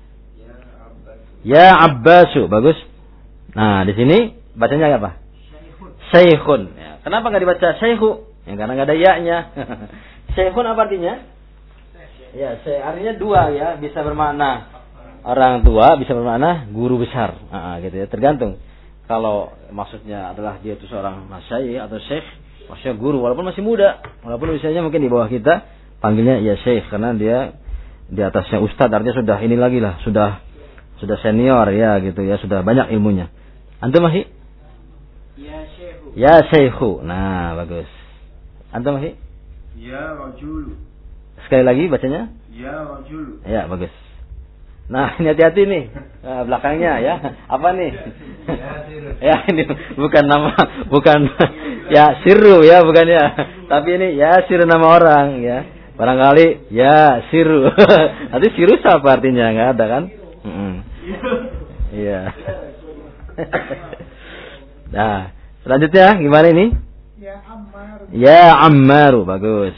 Ya Abbasu, bagus. Nah, di sini bacanya apa? Syekhun. Ya. Kenapa enggak dibaca syekhu? Ya, karena enggak ada ya-nya. Syekhun apa artinya? Ya, syekh artinya dua ya, bisa bermakna orang tua, bisa bermakna guru besar. Nah, gitu ya, tergantung. Kalau maksudnya adalah dia itu seorang masyayikh atau syekh, maksudnya guru walaupun masih muda, walaupun usianya mungkin di bawah kita, panggilnya ya syekh karena dia di atasnya ustadz, artinya sudah ini lagi lah, sudah sudah senior ya gitu ya, sudah banyak ilmunya. Antum Mahi? Ya syekhu. Ya syekhu. Nah, bagus. Antum Mahi? Ya rajulu. Sekali lagi bacanya? Ya rajulu. Ya, bagus. Nah, ini hati-hati nih. Nah, belakangnya ya. Apa nih? Ya, ini bukan nama, bukan ya Sirru ya, bukan ya. Tapi ini ya Sirru nama orang ya. Barangkali ya Sirru. Nanti Sirru apa artinya? Enggak ada kan? Mm-mm. Iya. Nah, selanjutnya gimana ini? Ya Ammar. Ya Ammaru, bagus.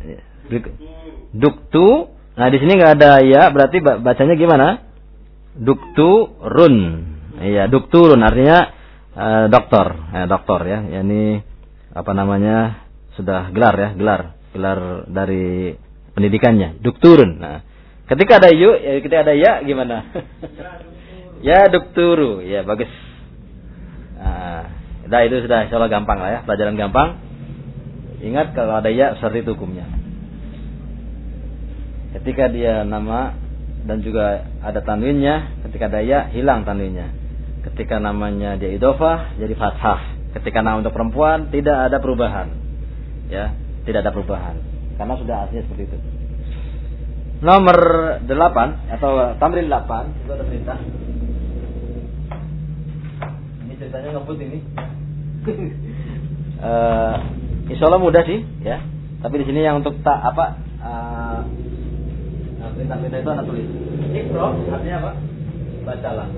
Duktu. Nah, di sini enggak ada ya, berarti bacanya gimana? Dukturun. Iya, dukturun artinya uh, doktor, eh, doktor ya. Yani apa namanya? Sudah gelar ya, gelar. Gelar dari pendidikannya, dukturun. Nah, ketika ada yu, ya ketika ada ya gimana? Ya dukturu, ya bagus. Nah, dah itu sudah insyaallah gampang lah ya, pelajaran gampang. Ingat kalau ada ya seperti itu hukumnya. Ketika dia nama dan juga ada tanwinnya, ketika ada ya hilang tanwinnya. Ketika namanya dia idhofah jadi fathah. Ketika nama untuk perempuan tidak ada perubahan. Ya. Tidak ada perubahan karena sudah aslinya seperti itu. Nomor delapan atau tamrin delapan itu ada perintah. Ini ceritanya ngebut ini. uh, Insya Allah mudah sih ya. Tapi di sini yang untuk tak apa uh, perintah-perintah itu anda tulis. Iqra artinya apa? Bacalah.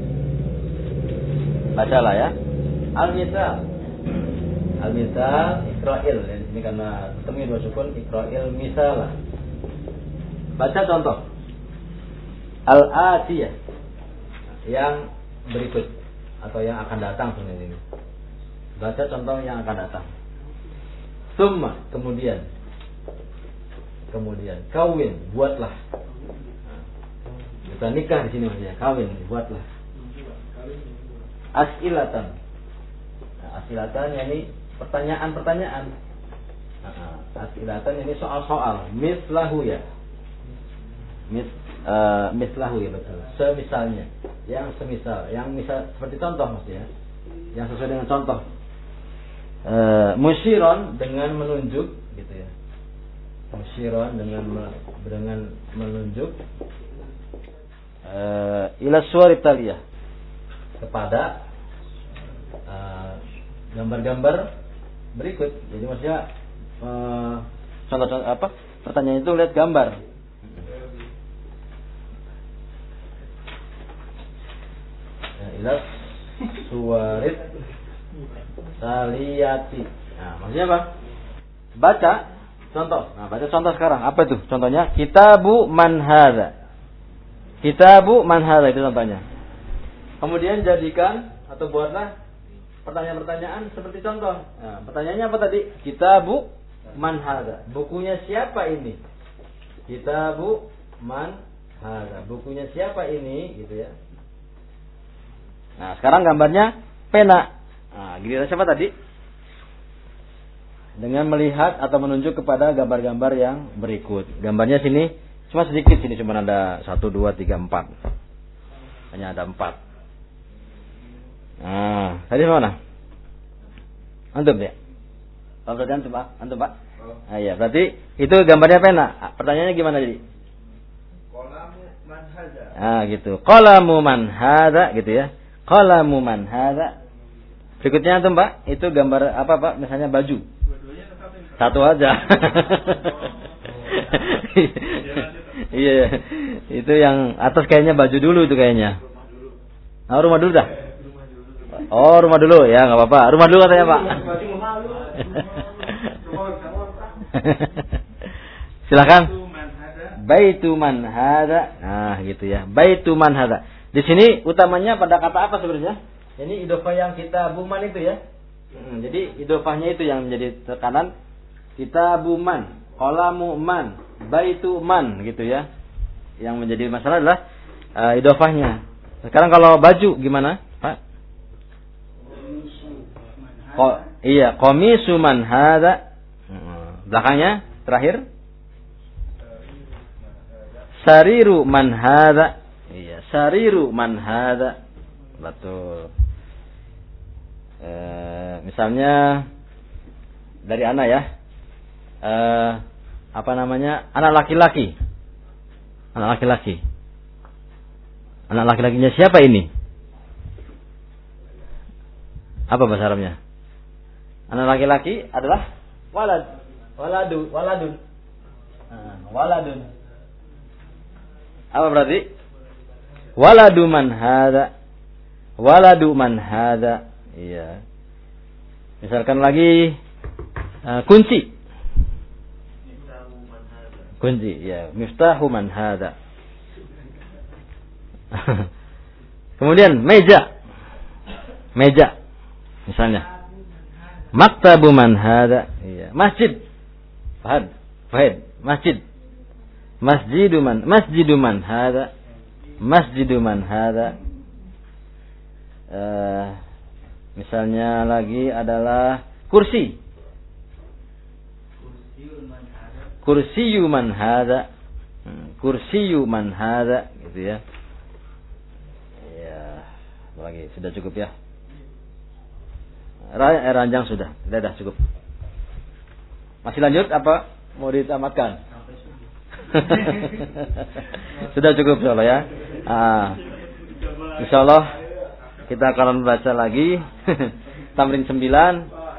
Bacalah ya. Al-misal. Al-misal Iqra'il. Ini karena ketemu dua sukun Iqra'il misalah. Baca contoh. Al-atiyah yang berikut atau yang akan datang sebenarnya ini. Baca contoh yang akan datang. Summa kemudian. Kemudian kawin, buatlah. Bukan nikah di sini maksudnya. Kawin, buatlah. As'ilatan. Nah, as'ilatan yakni pertanyaan-pertanyaan. Nah, as'ilatan ini soal-soal. Mislahu ya. Mis, uh, mislahu ya betul. Semisalnya. Yang semisal. Yang misal seperti contoh maksudnya. Yang sesuai dengan contoh. Uh, musyiron dengan menunjuk gitu ya. musyiran dengan dengan menunjuk uh, ila suwari taliyah kepada uh, gambar-gambar berikut. Jadi maksudnya uh, contoh-contoh apa? Pertanyaan itu lihat gambar. Ya, ila suwarit taliyati. Nah, maksudnya apa? Baca contoh. Nah, baca contoh sekarang. Apa itu? Contohnya Kitabu Man Hadza. Kitabu Man Hadza itu contohnya. Kemudian jadikan atau buatlah pertanyaan-pertanyaan seperti contoh. Nah, pertanyaannya apa tadi? Kitabu Man Hadza. Bukunya siapa ini? Kitabu Man Hadza. Bukunya siapa ini? Gitu ya. Nah, sekarang gambarnya pena. Nah, giliran siapa tadi? Dengan melihat atau menunjuk kepada gambar-gambar yang berikut. Gambarnya sini cuma sedikit, sini cuma ada satu, dua, tiga, empat. Hanya ada empat. Nah, tadi mana? Antum ya? Kalau berarti antum Pak, antum Pak. Ah iya, berarti itu gambarnya pena. Pertanyaannya gimana jadi? Qalamu man hadza. Ah gitu. Qalamu man hadza gitu ya. Qalamu man hadza. Berikutnya antum Pak, itu gambar apa Pak? Misalnya baju. Satu aja. Iya, itu yang atas kayaknya baju dulu itu kayaknya. Nah, rumah dulu dah. Oh, rumah dulu ya, nggak apa-apa. Rumah dulu katanya Pak. Silakan. Baitu man hadza. Nah, gitu ya. Baitu man hadza. Di sini utamanya pada kata apa sebenarnya? Ini idhofah yang kita buman itu ya. Hmm, jadi idhofahnya itu yang menjadi tekanan. Kitabu man, qalamu man, baitu man gitu ya. Yang menjadi masalah adalah uh, idhofahnya. Sekarang kalau baju gimana, Pak? Ko, iya, qamisu man hadza. Belakangnya terakhir sariru man hadza. Iya, sariru man hadza. Betul. Uh, misalnya dari anak ya. Uh, apa namanya, anak laki-laki, anak laki-laki, anak laki-lakinya siapa ini? Apa bahasa Arabnya? Anak laki-laki adalah walad, waladu, waladun, uh, waladun. Apa berarti? Waladu man hadza, waladu man hadza. Iya. Misalkan lagi uh, kunci. Kunci, ya, miftahu man hadza. Kemudian meja. Meja. Misalnya. Maktabu man hadza. Iya, masjid. Fahad, Fahid, masjid. Masjidu man, masjidu man hadza. Masjidu man hadza. Uh, misalnya lagi adalah kursi. Kursiyu man hadza. Kursiyu man hadza gitu ya. Ya, lagi sudah cukup ya. Eh, ranjang sudah. Sudah, sudah cukup. Masih lanjut apa mau ditamatkan? Sudah cukup insyaallah ya. Ah. Insyaallah kita akan baca lagi tamrin sembilan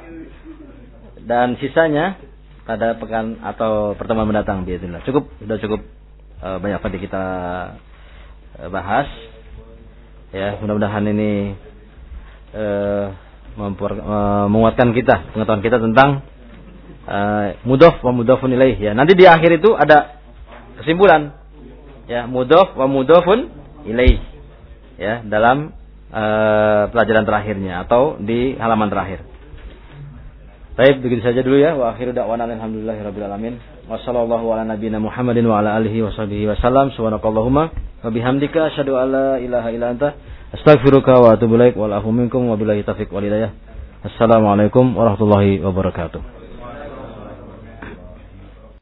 dan sisanya pada pekan atau pertemuan mendatang biarlah. Cukup, sudah cukup uh, banyak tadi kita uh, bahas. Ya, mudah-mudahan ini uh, memper, uh, menguatkan kita, pengetahuan kita tentang uh, mudhof wa mudhofun ilaih ya. Nanti di akhir itu ada kesimpulan. Ya, mudhof wa mudhofun ilaih. Ya, dalam uh, pelajaran terakhirnya atau di halaman terakhir. Baik, begitu saja dulu ya. Wa akhiru da'wana alhamdulillahirabbil alamin. Wassallallahu ala nabiyyina Muhammadin wa ala alihi washabihi wasallam. Subhanakallahumma wa bihamdika asyhadu an la ilaha illa anta astaghfiruka wa atubu ilaik. Wal afu minkum wa billahi taufiq wal hidayah. Assalamualaikum warahmatullahi wabarakatuh.